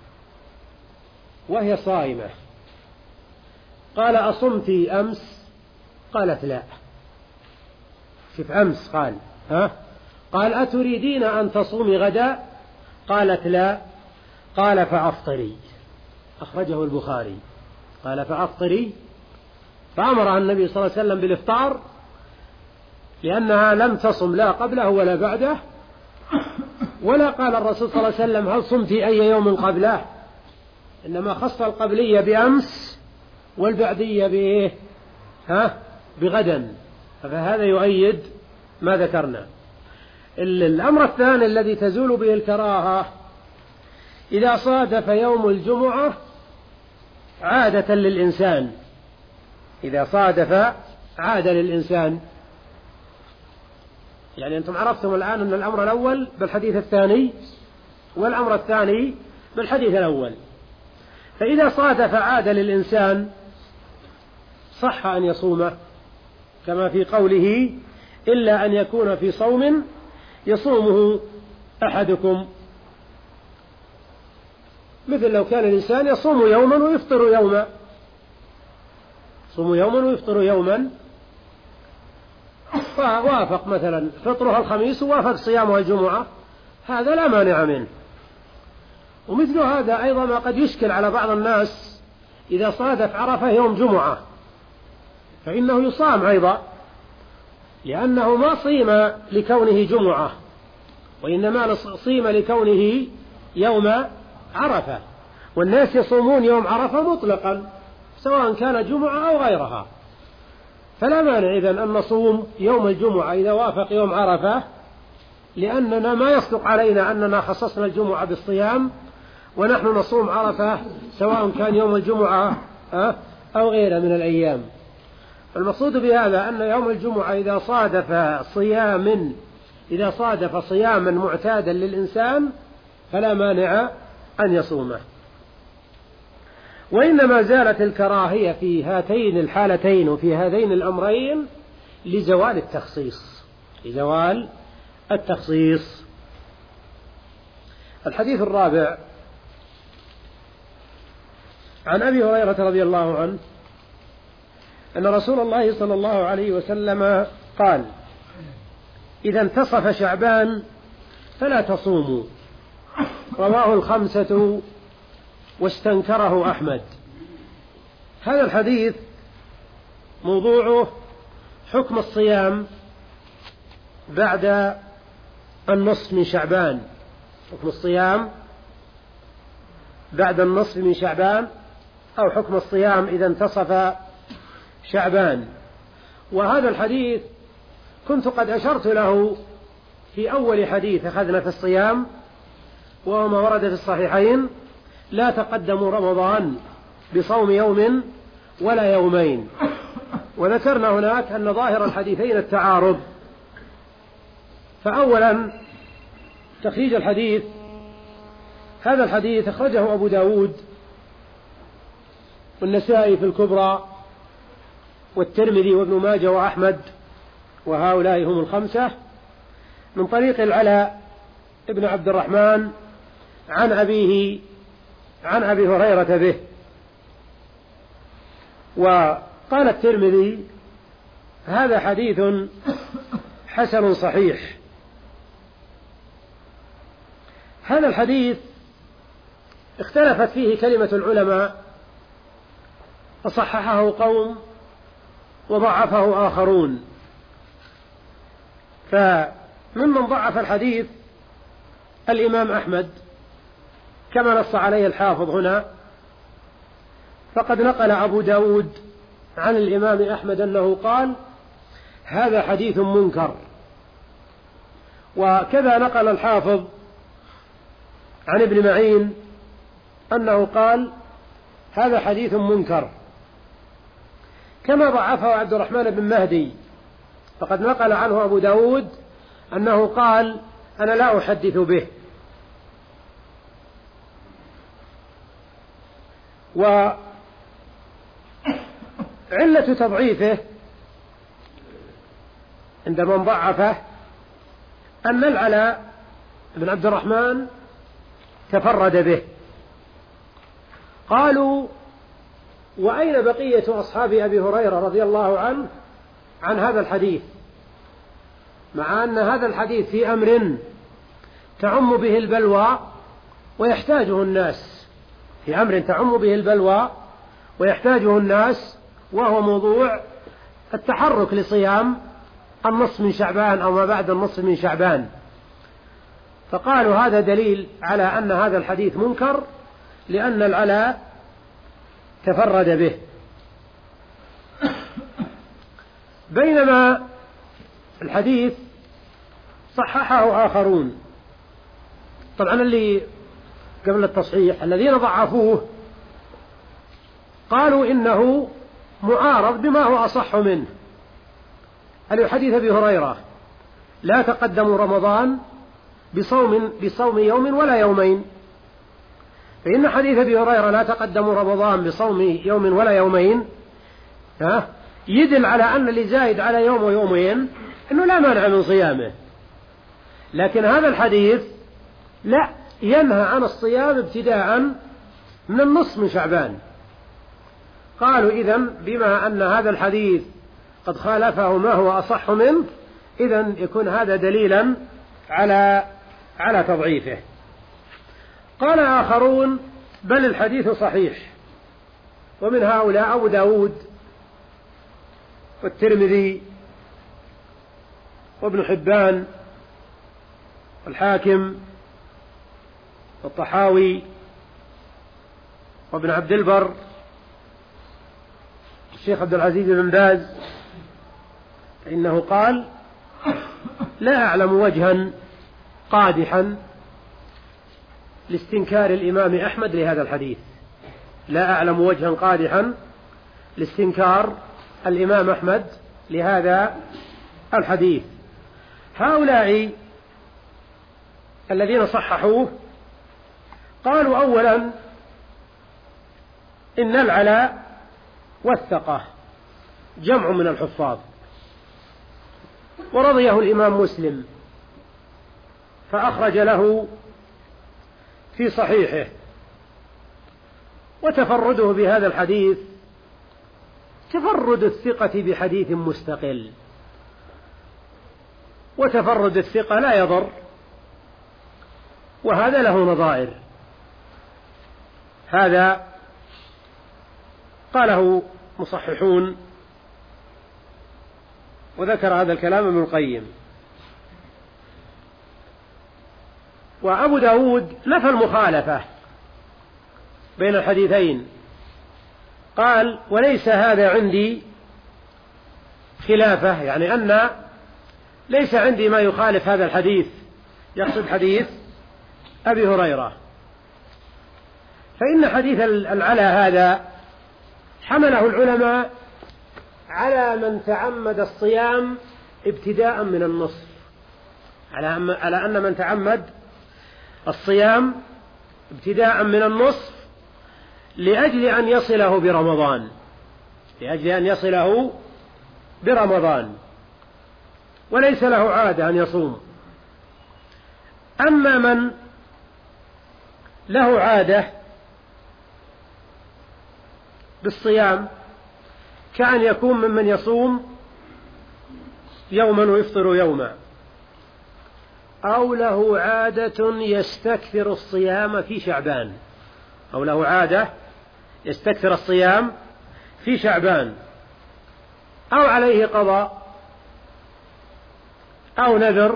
Speaker 1: وهي صائمة، قال: أصمت أمس؟ قالت: لا. شوف، أمس قال ها قال: أتريدين أن تصومي غدا؟ قالت: لا. قال: فأفطري. أخرجه البخاري. قال: فأفطري، فأمرها النبي صلى الله عليه وسلم بالإفطار لأنها لم تصم لا قبله ولا بعده، ولا قال الرسول صلى الله عليه وسلم: هل صمت أي يوم قبله؟ إنما خص القبلية بأمس والبعدية بإيه؟ ها بغدا. فهذا يؤيد ما ذكرنا. الأمر الثاني الذي تزول به الكراهة إذا صادف يوم الجمعة عادة للإنسان، إذا صادف عادة للإنسان. يعني أنتم عرفتم الآن أن الأمر الأول بالحديث الثاني والأمر الثاني بالحديث الأول. فإذا صادف عادة للإنسان صح أن يصومه، كما في قوله: إلا أن يكون في صوم يصومه أحدكم. مثل لو كان الإنسان يصوم يوما ويفطر يوما، يصوم يوما ويفطر يوما، فوافق مثلا فطرها الخميس ووافق صيامها الجمعة، هذا لا مانع منه. ومثل هذا أيضا ما قد يشكل على بعض الناس إذا صادف عرفة يوم جمعة فإنه يصام أيضا، لأنه ما صيم لكونه جمعة، وإنما صيم لكونه يوم عرفة، والناس يصومون يوم عرفة مطلقا سواء كان جمعة أو غيرها. فلا مانع إذن أن نصوم يوم الجمعة إذا وافق يوم عرفة، لأننا ما يصدق علينا أننا خصصنا الجمعة بالصيام ونحن نصوم عرفة سواء كان يوم الجمعة أو غيره من الأيام. المقصود بهذا أن يوم الجمعة إذا صادف صيام إذا صادف صياما معتادا للإنسان فلا مانع أن يصومه. وإنما زالت الكراهية في هاتين الحالتين وفي هذين الأمرين لزوال التخصيص، لزوال التخصيص. الحديث الرابع عن أبي هريرة رضي الله عنه أن رسول الله صلى الله عليه وسلم قال: إذا انتصف شعبان فلا تصوموا. رواه الخمسة واستنكره أحمد. هذا الحديث موضوعه حكم الصيام بعد النصف من شعبان، حكم الصيام بعد النصف من شعبان، أو حكم الصيام إذا انتصف شعبان. وهذا الحديث كنت قد أشرت له في أول حديث أخذنا في الصيام، وهو ما ورد في الصحيحين: لا تقدموا رمضان بصوم يوم ولا يومين. وذكرنا هناك أن ظاهر الحديثين التعارض. فأولا تخريج الحديث، هذا الحديث أخرجه أبو داود والنسائي في الكبرى والترمذي وابن ماجه وأحمد، وهؤلاء هم الخمسة، من طريق العلاء ابن عبد الرحمن عن أبيه عن أبي هريرة به. وقال الترمذي: هذا حديث حسن صحيح. هذا الحديث اختلفت فيه كلمة العلماء، فصححه قوم وضعفه آخرون. فممن ضعف الحديث الإمام أحمد كما نص عليه الحافظ هنا، فقد نقل أبو داود عن الإمام أحمد أنه قال: هذا حديث منكر وكذا نقل الحافظ عن ابن معين أنه قال هذا حديث منكر، كما ضعفه عبد الرحمن بن مهدي، فقد نقل عنه أبو داود أنه قال أنا لا أحدث به. وعلة تضعيفه عند من ضعفه أن العلاء بن عبد الرحمن تفرد به. قالوا وأين بقية أصحاب أبي هريرة رضي الله عنه عن هذا الحديث، مع أن هذا الحديث في أمر تعم به البلوى ويحتاجه الناس، في أمر تعم به البلوى ويحتاجه الناس، وهو موضوع التحرك لصيام النصف من شعبان أو ما بعد النصف من شعبان. فقالوا هذا دليل على أن هذا الحديث منكر لأن العلاء تفرد به. بينما الحديث صححه آخرون، طبعا اللي قبل التصحيح الذين ضعفوه قالوا إنه معارض بما هو أصح منه، هل حديث أبي هريرة لا تقدموا رمضان بصوم, بصوم يوم ولا يومين، فإن حديث أبي هريرة لا تقدموا رمضان بصوم يوم ولا يومين ها يدل على أن اللي زايد على يوم ويومين أنه لا مانع من صيامه. لكن هذا الحديث لا ينهى عن الصيام ابتداء من النصف من شعبان. قالوا إذن بما أن هذا الحديث قد خالفه ما هو أصح منه، إذن يكون هذا دليلا على على تضعيفه. قال آخرون بل الحديث صحيح، ومن هؤلاء أبو داود والترمذي وابن حبان والحاكم والطحاوي وابن عبد البر الشيخ عبد العزيز بن باز، فإنه قال لا أعلم وجها قادحا لاستنكار الإمام أحمد لهذا الحديث، لا أعلم وجها قادحا لاستنكار الإمام أحمد لهذا الحديث. هؤلاء الذين صححوه قالوا أولا إن العلاء وثقه جمع من الحفاظ، ورضيه الإمام مسلم فأخرج له في صحيحه، وتفرده بهذا الحديث تفرد الثقة بحديث مستقل، وتفرد الثقة لا يضر، وهذا له نظائر. هذا قاله مصححون، وذكر هذا الكلام ابن القيم. وأبو داود نفى المخالفة بين الحديثين، قال وليس هذا عندي خلافة، يعني أن ليس عندي ما يخالف هذا الحديث، يقصد حديث أبي هريرة. فإن حديث العلا هذا حمله العلماء على من تعمد الصيام ابتداء من النصف، على أن من تعمد الصيام ابتداء من النصف لأجل أن يصله برمضان، لأجل أن يصله برمضان، وليس له عادة أن يصوم. أما من له عادة بالصيام كأن يكون ممن يصوم يوما ويفطر يوما، أو له عادة يستكثر الصيام في شعبان، أو له عادة يستكثر الصيام في شعبان، أو عليه قضاء أو نذر،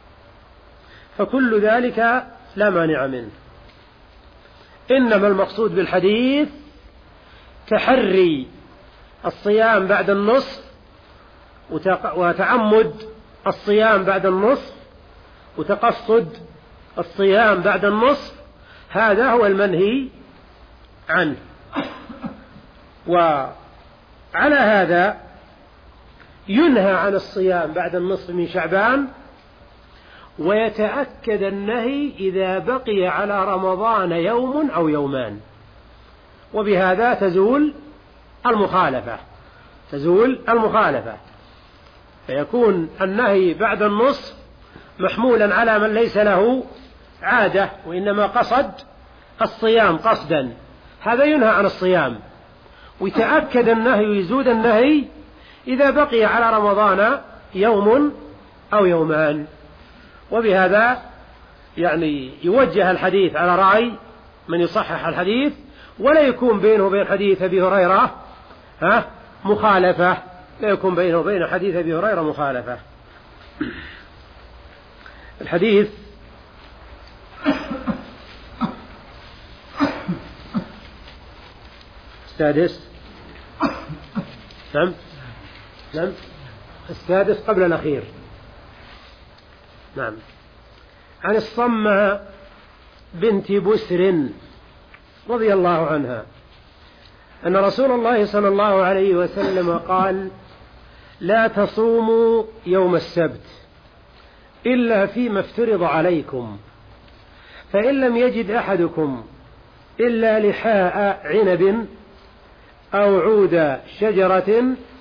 Speaker 1: فكل ذلك لا مانع منه. إنما المقصود بالحديث تحري الصيام بعد النصف وتعمد الصيام بعد النصف، وتقصد الصيام بعد النصف، هذا هو المنهي عنه. وعلى هذا ينهى عن الصيام بعد النصف من شعبان، ويتأكد النهي إذا بقي على رمضان يوم أو يومان، وبهذا تزول المخالفة تزول المخالفة فيكون النهي بعد النصف محمولا على من ليس له عادة وإنما قصد الصيام قصدا، هذا ينهى عن الصيام. ويتأكد النهي ويزود النهي إذا بقي على رمضان يوم أو يومان، وبهذا يعني يوجه الحديث على رأي من يصحح الحديث، ولا يكون بينه وبين حديث أبي هريرة ها مخالفة لا يكون بينه وبين حديث أبي هريرة مخالفة. الحديث السادس نعم نعم السادس قبل الأخير. نعم. عن الصمة بنت بسر رضي الله عنها أن رسول الله صلى الله عليه وسلم قال: لا تصوموا يوم السبت إلا فيما افترض عليكم، فإن لم يجد أحدكم إلا لحاء عنب أو عود شجرة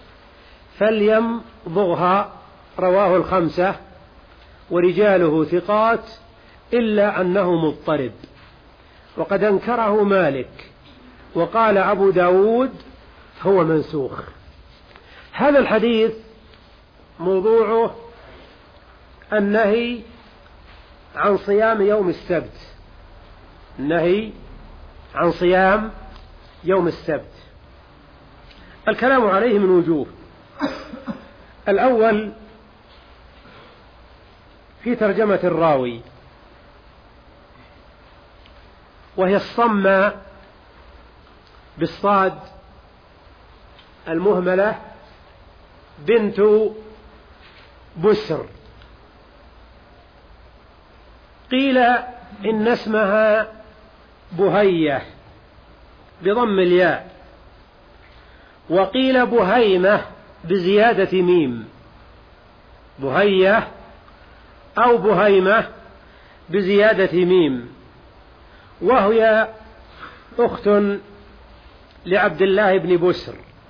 Speaker 1: فليمضغها، رواه الخمسة ورجاله ثقات إلا أنه مضطرب، وقد أنكره مالك، وقال أبو داود هو منسوخ. هذا الحديث موضوعه النهي عن صيام يوم السبت النهي عن صيام يوم السبت. الكلام عليه من وجوه. الأول في ترجمة الراوي، وهي الصمة بالصاد المهملة بنت بسر. قيل إن اسمها بهية بضم الياء، وقيل بهيمة بزيادة ميم، بهية أو بهيمة بزيادة ميم، وهي أخت لعبد الله بن بسر،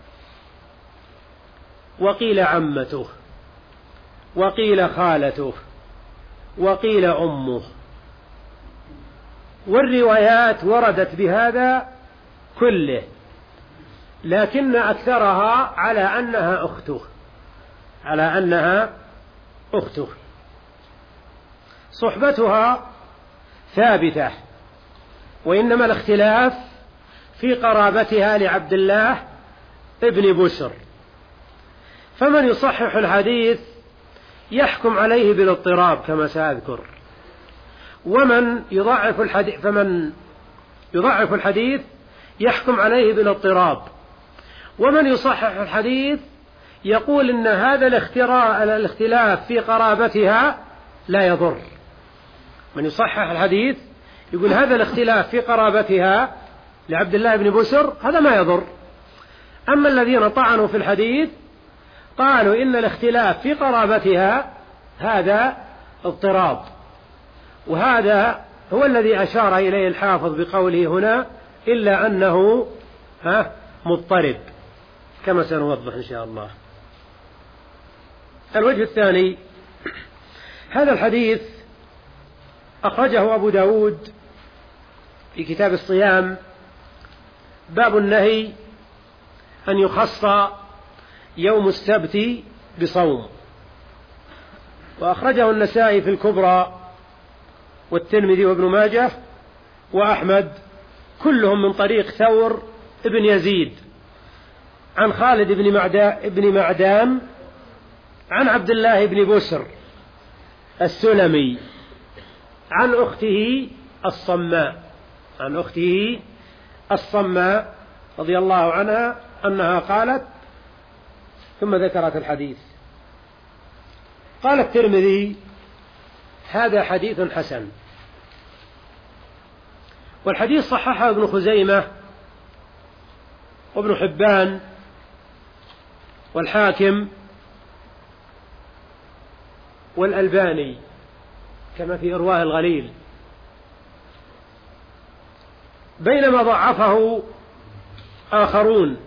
Speaker 1: وقيل عمته، وقيل خالته، وقيل أمه، والروايات وردت بهذا كله، لكن أكثرها على أنها أخته على أنها أخته. صحبتها ثابتة، وإنما الاختلاف في قرابتها لعبد الله ابن بسر. فمن يصحح الحديث يحكم عليه بالاضطراب كما سأذكر، ومن يضعف الحديث فمن يضعف الحديث يحكم عليه بالاضطراب، ومن يصحح الحديث يقول إن هذا الاختلاف في قرابتها لا يضر. من يصحح الحديث يقول هذا الاختلاف في قرابتها لعبد الله بن بسر هذا ما يضر. أما الذين طعنوا في الحديث قالوا إن الاختلاف في قرابتها هذا اضطراب، وهذا هو الذي أشار إليه الحافظ بقوله هنا إلا أنه ها مضطرب، كما سنوضح إن شاء الله. الوجه الثاني، هذا الحديث أخرجه أبو داود في كتاب الصيام، باب النهي أن يخص يوم السبت بصوم، وأخرجه النسائي في الكبرى والترمذي وابن ماجه وأحمد، كلهم من طريق ثور ابن يزيد عن خالد بن معدان, بن معدان عن عبد الله بن بسر السلمي عن أخته الصماء عن أخته الصماء رضي الله عنها أنها قالت، ثم ذكرت الحديث. قال الترمذي هذا حديث حسن. والحديث صححه ابن خزيمة وابن حبان والحاكم والألباني كما في إرواء الغليل، بينما ضعفه آخرون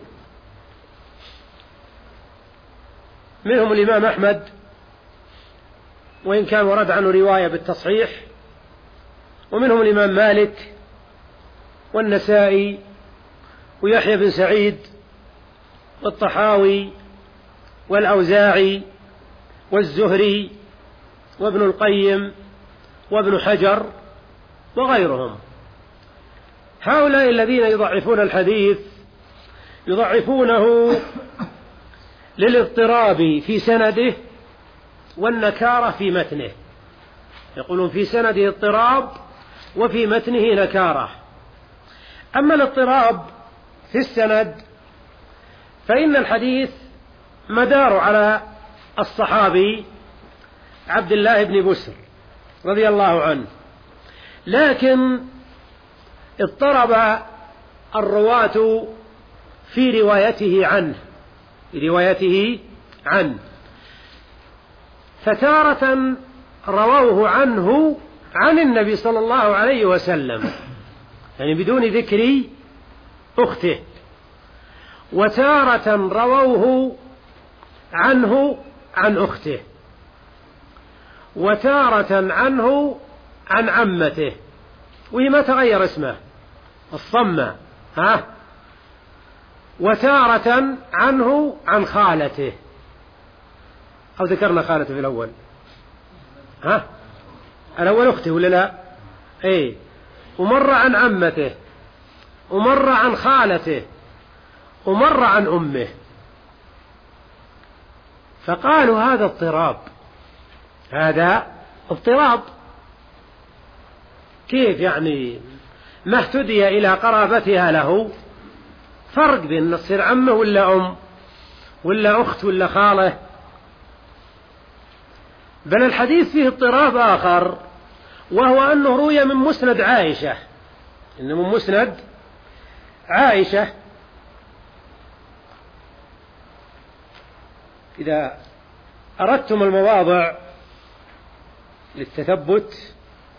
Speaker 1: منهم الإمام أحمد، وإن كان ورد عنه رواية بالتصحيح، ومنهم الإمام مالك والنسائي ويحيى بن سعيد والطحاوي والأوزاعي والزهري وابن القيم وابن حجر وغيرهم. هؤلاء الذين يضعفون الحديث يضعفونه للاضطراب في سنده والنكارة في متنه، يقولون في سنده اضطراب وفي متنه نكارة. أما الاضطراب في السند فإن الحديث مدار على الصحابي عبد الله بن بسر رضي الله عنه، لكن اضطرب الرواة في روايته عنه في روايته عنه فتارة رووه عنه عن النبي صلى الله عليه وسلم، يعني بدون ذكر أخته، وتارة رووه عنه عن أخته، وتارة عنه عن عمته، وهي ما تغير اسمه الصمة، ها، وتارة عنه عن خالته، أو ذكرنا خالته في الأول، ها، الأول أخته ولا لا؟ إيه، ومر عن عمته، ومر عن خالته، ومر عن أمه، فقالوا هذا اضطراب، هذا اضطراب. كيف يعني ما اهتدي إلى قرابتها له؟ فرق بين تصير عمه ولا أم ولا أخت ولا خالة. بل الحديث فيه اضطراب آخر، وهو أنه روي من مسند عائشة، إنه من مسند عائشة. إذا أردتم المواضع للتثبت،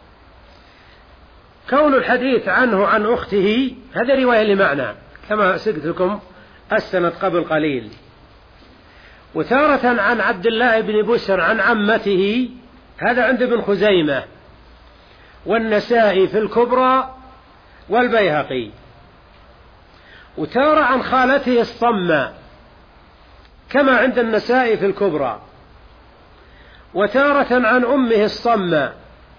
Speaker 1: كون الحديث عنه عن أخته هذا رواية لمعنى كما سقت لكم السند قبل قليل، وتارة عن عبد الله بن بسر عن عمته هذا عند ابن خزيمة والنسائي في الكبرى والبيهقي، وتارة عن خالته الصمة كما عند النسائي في الكبرى، وتارة عن أمه الصمة.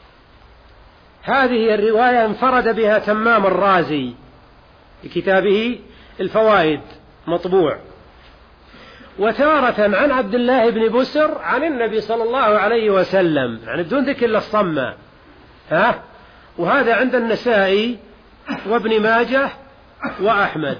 Speaker 1: هذه الرواية انفرد بها تمام الرازي في كتابه الفوائد مطبوع. وتارة عن عبد الله بن بسر عن النبي صلى الله عليه وسلم، يعني بدون ذكر إلا الصمة، ها، وهذا عند النسائي وابن ماجه وأحمد.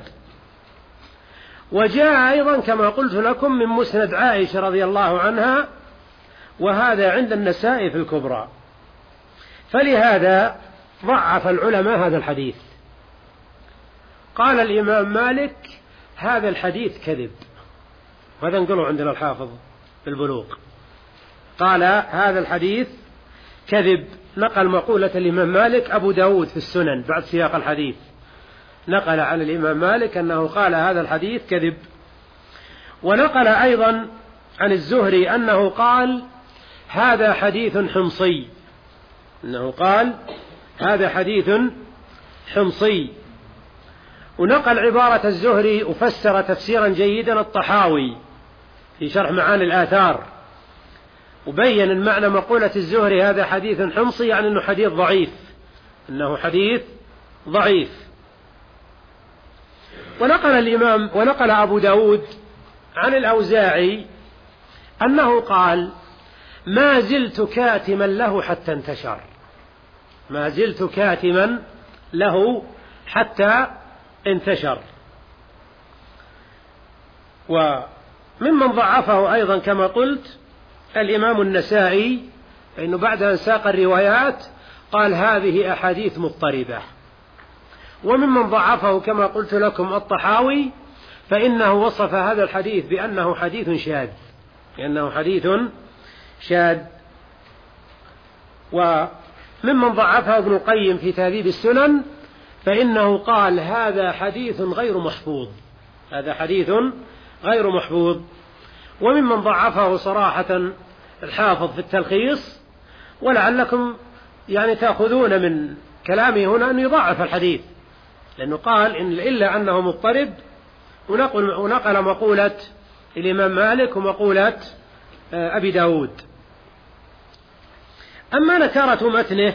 Speaker 1: وجاء أيضا كما قلت لكم من مسند عائشة رضي الله عنها، وهذا عند النسائي في الكبرى. فلهذا ضعف العلماء هذا الحديث. قال الإمام مالك هذا الحديث كذب، وهذا نقوله عندنا الحافظ في البلوغ، قال هذا الحديث كذب. نقل مقولة الإمام مالك أبو داود في السنن بعد سياق الحديث، نقل عن الإمام مالك أنه قال هذا الحديث كذب. ونقل أيضا عن الزهري أنه قال هذا حديث حمصي، أنه قال هذا حديث حمصي. ونقل عبارة الزهري وفسر تفسيرا جيدا الطحاوي في شرح معاني الآثار، وبين المعنى مقولة الزهري هذا حديث حمصي، يعني أنه حديث ضعيف، أنه حديث ضعيف. ونقل الإمام ونقل أبو داود عن الأوزاعي أنه قال ما زلت كاتما له حتى انتشر، ما زلت كاتما له حتى انتشر. وممن ضعفه أيضا كما قلت الإمام النسائي فإنه بعد أن ساق الروايات قال هذه أحاديث مضطربة. وممن ضعفه كما قلت لكم الطحاوي، فإنه وصف هذا الحديث بأنه حديث شاذ، لأنه حديث شاذ. وممن ضعفه ابن القيم في تهذيب السنن، فإنه قال هذا حديث غير محفوظ، هذا حديث غير محفوظ. وممن ضعفه صراحة الحافظ في التلخيص، ولعلكم يعني تأخذون من كلامه هنا أنه يضعف الحديث، لأنه قال إن إلا أنه مضطرب، ونقل, ونقل مقولة الإمام مالك ومقولة أبي داود. أما نكارة متنه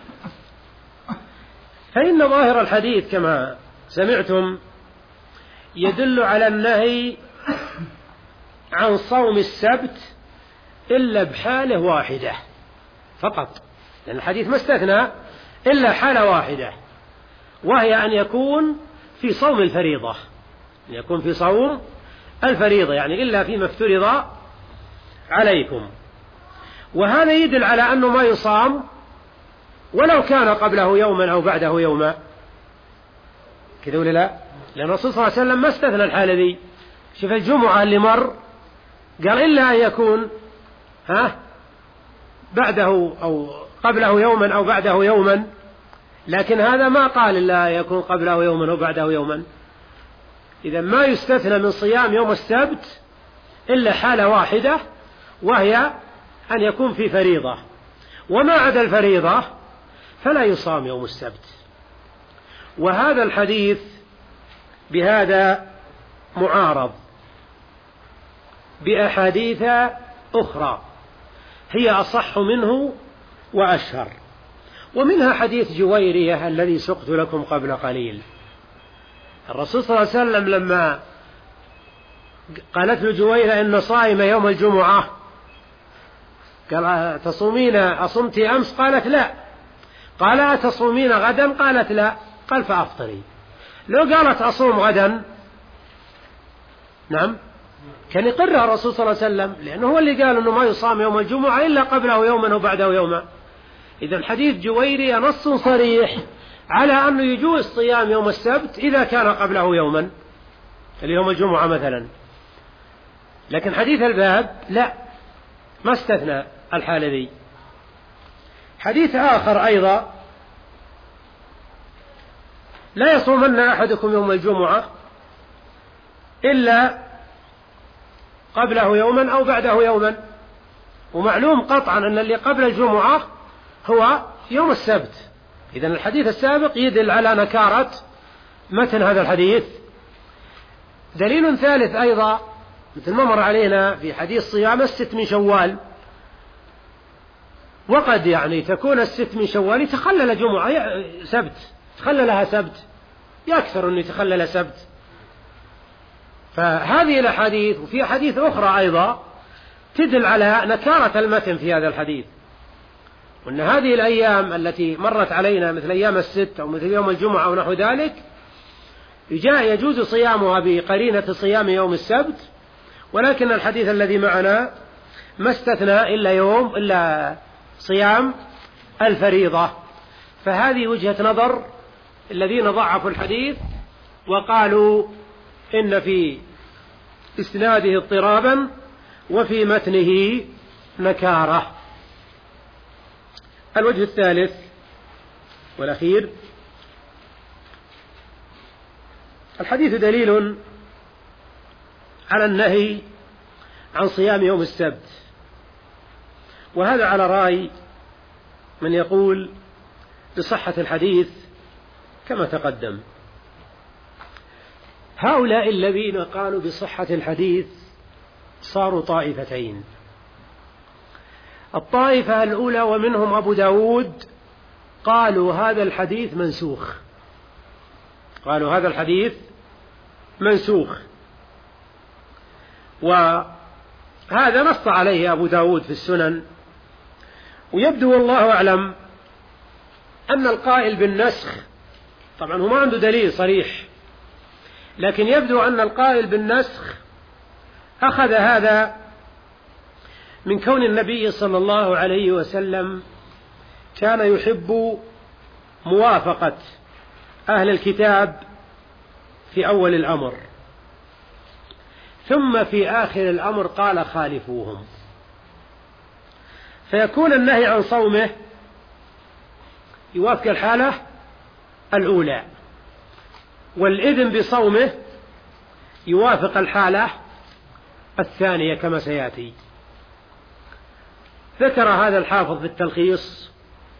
Speaker 1: فإن ظاهر الحديث كما سمعتم يدل على النهي عن صوم السبت إلا بحالة واحدة فقط، لأن الحديث ما استثنى إلا حالة واحدة، وهي أن يكون في صوم الفريضة، أن يكون في صوم الفريضة، يعني إلا فيما افترض عليكم. وهذا يدل على أنه ما يصام ولو كان قبله يوما أو بعده يوما، كذا ولا لا؟ لأن الرسول صلى الله عليه وسلم ما استثنى الحالة ذي. شوف الجمعة اللي مر قال إلا أن يكون ها بعده أو قبله يوما أو بعده يوما، لكن هذا ما قال إلا أن يكون قبله يوما أو بعده يوما. إذا ما يستثنى من صيام يوم السبت إلا حالة واحدة، وهي أن يكون في فريضة، وما عدا الفريضة فلا يصام يوم السبت. وهذا الحديث بهذا معارض بأحاديث أخرى هي أصح منه وأشهر، ومنها حديث جويرية الذي سقت لكم قبل قليل. الرسول صلى الله عليه وسلم لما قالت له جويرة إن صائمة يوم الجمعة، قال تصومين أصمت أمس؟ قالت لا. قال أتصومين غدا؟ قالت لا. قال فأفطري. لو قالت أصوم غدا نعم كان يقرها الرسول صلى الله عليه وسلم، لأنه هو اللي قال أنه ما يصام يوم الجمعة إلا قبله يوما وبعده يوما. إذن حديث جويرية نص صريح على أنه يجوز صيام يوم السبت إذا كان قبله يوما، اليوم الجمعة مثلا. لكن حديث الباب لا، ما استثنى الحالة دي. حديث آخر أيضا لا يصومن أحدكم يوم الجمعة إلا قبله يوما أو بعده يوما، ومعلوم قطعا أن اللي قبل الجمعة هو يوم السبت. إذن الحديث السابق يدل على نكارة متن هذا الحديث. دليل ثالث أيضا مثل ما مر علينا في حديث صيام الست من شوال، وقد يعني تكون الست من شوال يتخلل جمعة سبت، تخللها سبت، يكثر أن يتخلل سبت. فهذه الأحاديث وفي حديث أخرى أيضا تدل على نكارة المتن في هذا الحديث، وأن هذه الأيام التي مرت علينا مثل أيام الست أو مثل يوم الجمعة أو نحو ذلك يجوز صيامها بقرينة صيام يوم السبت، ولكن الحديث الذي معنا ما استثنى إلا يوم إلا صيام الفريضة. فهذه وجهة نظر الذين ضعفوا الحديث وقالوا إن في إسناده اضطرابا وفي متنه نكارة. الوجه الثالث والأخير، الحديث دليل على النهي عن صيام يوم السبت، وهذا على رأي من يقول بصحة الحديث كما تقدم. هؤلاء الذين قالوا بصحة الحديث صاروا طائفتين. الطائفة الأولى ومنهم أبو داود قالوا هذا الحديث منسوخ، قالوا هذا الحديث منسوخ، وهذا نص عليه أبو داود في السنن. ويبدو والله أعلم أن القائل بالنسخ طبعا هو ما عنده دليل صريح، لكن يبدو أن القائل بالنسخ أخذ هذا من كون النبي صلى الله عليه وسلم كان يحب موافقة أهل الكتاب في أول الأمر، ثم في آخر الأمر قال خالفوهم، فيكون النهي عن صومه يوافق الحالة الأولى، والإذن بصومه يوافق الحالة الثانية كما سيأتي. ذكر هذا الحافظ في التلخيص،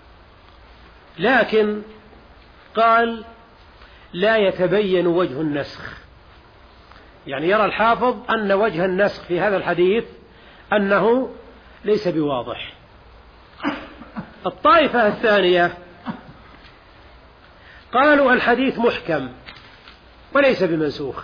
Speaker 1: لكن قال لا يتبين وجه النسخ، يعني يرى الحافظ أن وجه النسخ في هذا الحديث أنه ليس بواضح. الطائفة الثانية قالوا الحديث محكم وليس بمنسوخ،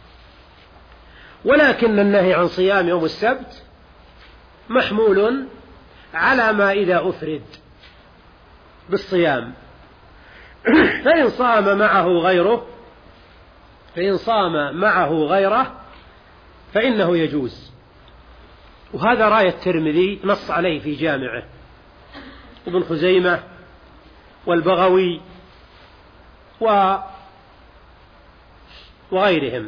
Speaker 1: ولكن النهي عن صيام يوم السبت محمول على ما إذا أفرد بالصيام، فإن صام معه غيره فإن صام معه غيره فإنه يجوز. وهذا رأي الترمذي نص عليه في جامعه، وابن خزيمة والبغوي وغيرهم.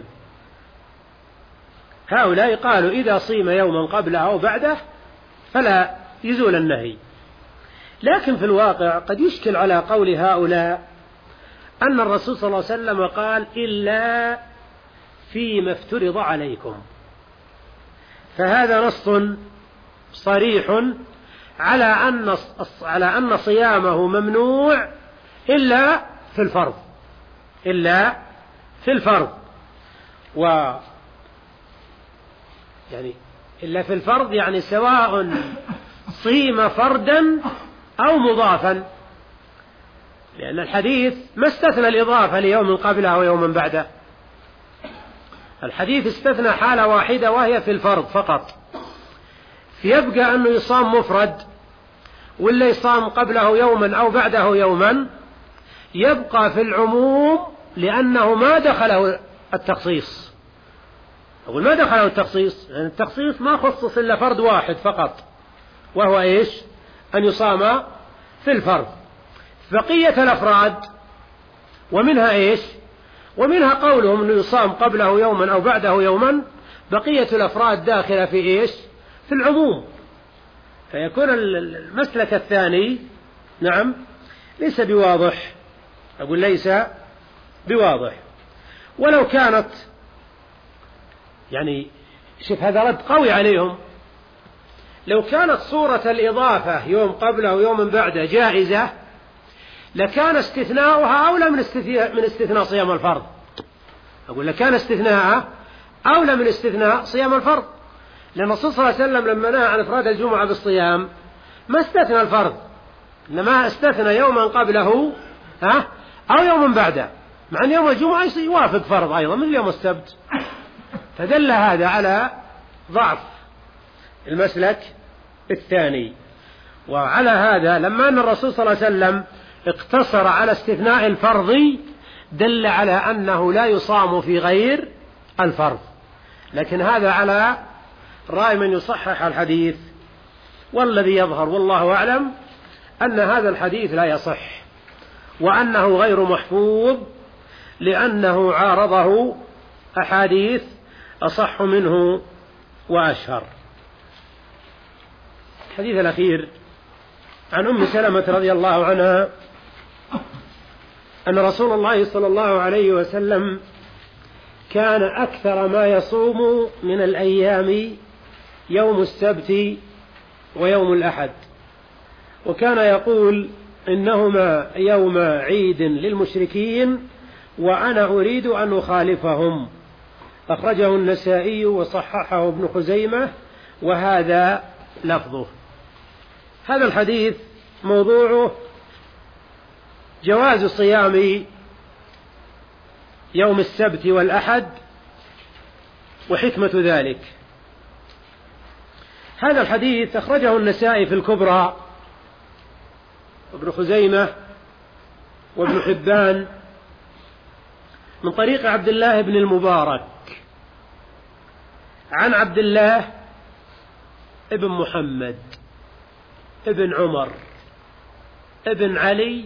Speaker 1: هؤلاء قالوا إذا صيم يوما قبله أو بعده فلا يزول النهي، لكن في الواقع قد يشكل على قول هؤلاء أن الرسول صلى الله عليه وسلم قال إلا فيما افترض عليكم، فهذا نص صريح على أن على أن صيامه ممنوع إلا في الفرض، إلا في الفرض و يعني إلا في الفرض يعني سواء صيم فردا أو مضافا، لأن الحديث ما استثنى الإضافة ليوم قبله ويوم بعده، الحديث استثنى حالة واحدة وهي في الفرض فقط، فيبقى أنه يصام مفرد ولا يصام قبله يوما أو بعده يوما يبقى في العموم، لأنه ما دخله التخصيص. أقول ما دخله التخصيص لأن يعني التخصيص ما خصص إلا فرد واحد فقط، وهو إيش؟ أن يصام في الفرض. بقية الأفراد ومنها إيش؟ ومنها قولهم أنه يصام قبله يوما أو بعده يوما، بقية الأفراد داخلة في إيش؟ في العموم، فيكون المسلك الثاني نعم ليس بواضح. أقول ليس بواضح. ولو كانت يعني شوف هذا رد قوي عليهم، لو كانت صورة الإضافة يوم قبله ويوم بعده جائزة لكان استثناؤها أولى من استثناء من استثناء صيام الفرض. أقول لكان استثناءها أولى من استثناء صيام الفرض، لأن الرسول صلى الله عليه وسلم لما نهى عن إفراد الجمعة بالصيام ما استثنى الفرض، إنما استثنى يوما قبله ها أو يوما بعده، مع أن يوم الجمعة يوافق فرض أيضا مثل يوم السبت. فدل هذا على ضعف المسلك الثاني. وعلى هذا لما أن الرسول صلى الله عليه وسلم اقتصر على استثناء الفرض دل على أنه لا يصام في غير الفرض، لكن هذا على رأي من يصحح الحديث، والذي يظهر والله أعلم أن هذا الحديث لا يصح وأنه غير محفوظ، لأنه عارضه أحاديث أصح منه وأشهر. الحديث الأخير عن أم سلمة رضي الله عنها أن رسول الله صلى الله عليه وسلم كان أكثر ما يصوم من الأيام يوم السبت ويوم الأحد، وكان يقول إنهما يوم عيد للمشركين وأنا أريد أن أخالفهم. أخرجه النسائي وصححه ابن خزيمة وهذا لفظه. هذا الحديث موضوعه جواز صيام يوم السبت والأحد وحكمة ذلك. هذا الحديث أخرجه النسائي في الكبرى وابن خزيمة وابن حبان من طريق عبد الله بن المبارك عن عبد الله ابن محمد ابن عمر ابن علي،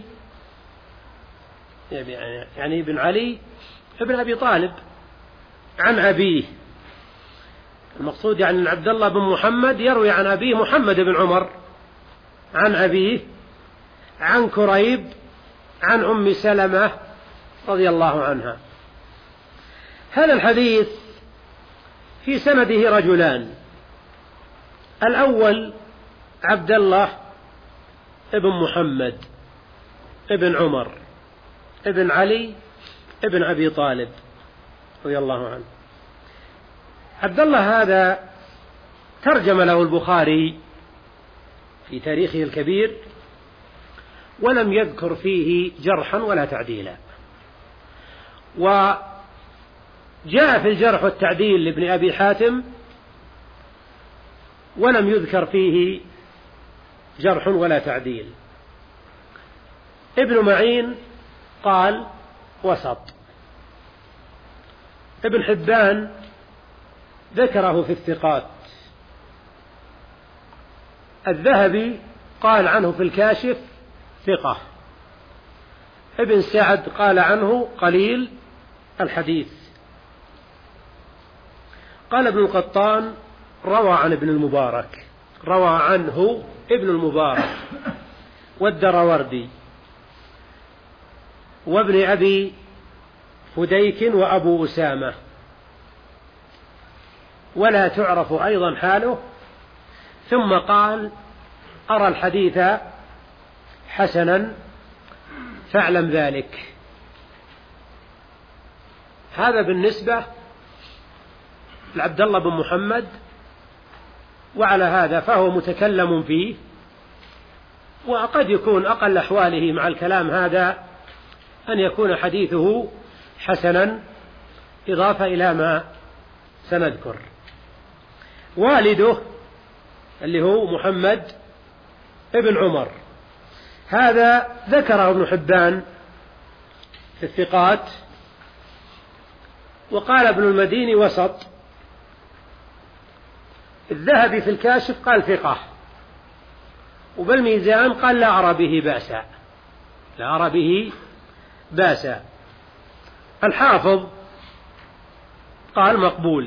Speaker 1: يعني ابن علي ابن أبي طالب عن أبيه. المقصود يعني أن عبد الله بن محمد يروي عن أبيه محمد بن عمر عن أبيه عن كريب عن أم سلمة رضي الله عنها. هذا الحديث في سنده رجلان، الأول عبد الله ابن محمد ابن عمر ابن علي ابن أبي طالب رضي الله عنه. عبد الله هذا ترجم له البخاري في تاريخه الكبير ولم يذكر فيه جرحا ولا تعديلا، وجاء في الجرح والتعديل لابن أبي حاتم ولم يذكر فيه جرح ولا تعديل. ابن معين قال وسط. ابن حبان ذكره في الثقات. الذهبي قال عنه في الكاشف ثقة. ابن سعد قال عنه قليل الحديث. قال ابن القطان روى عن ابن المبارك، روى عنه ابن المبارك والدروردي وابن أبي فديك وأبو أسامة، ولا تعرف أيضا حاله. ثم قال أرى الحديث حسنا فاعلم ذلك. هذا بالنسبة لعبد الله بن محمد، وعلى هذا فهو متكلم فيه، وقد يكون أقل أحواله مع الكلام هذا أن يكون حديثه حسنا، إضافة إلى ما سنذكر. والده اللي هو محمد ابن عمر هذا ذكره ابن حبان في الثقات، وقال ابن المديني وسط. الذهبي في الكاشف قال ثقة، وبالميزان قال لا أرى به بأسا، لا أرى به بأسا. الحافظ قال مقبول.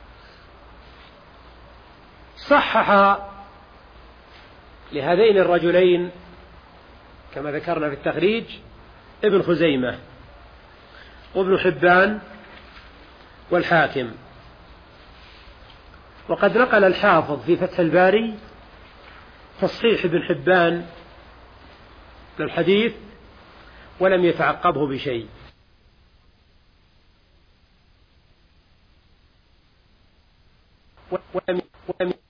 Speaker 1: صحح لهذين الرجلين كما ذكرنا في التخريج ابن خزيمة وابن حبان والحاكم. وقد نقل الحافظ في فتح الباري تصحيح ابن حبان للحديث ولم يتعقبه بشيء. ولم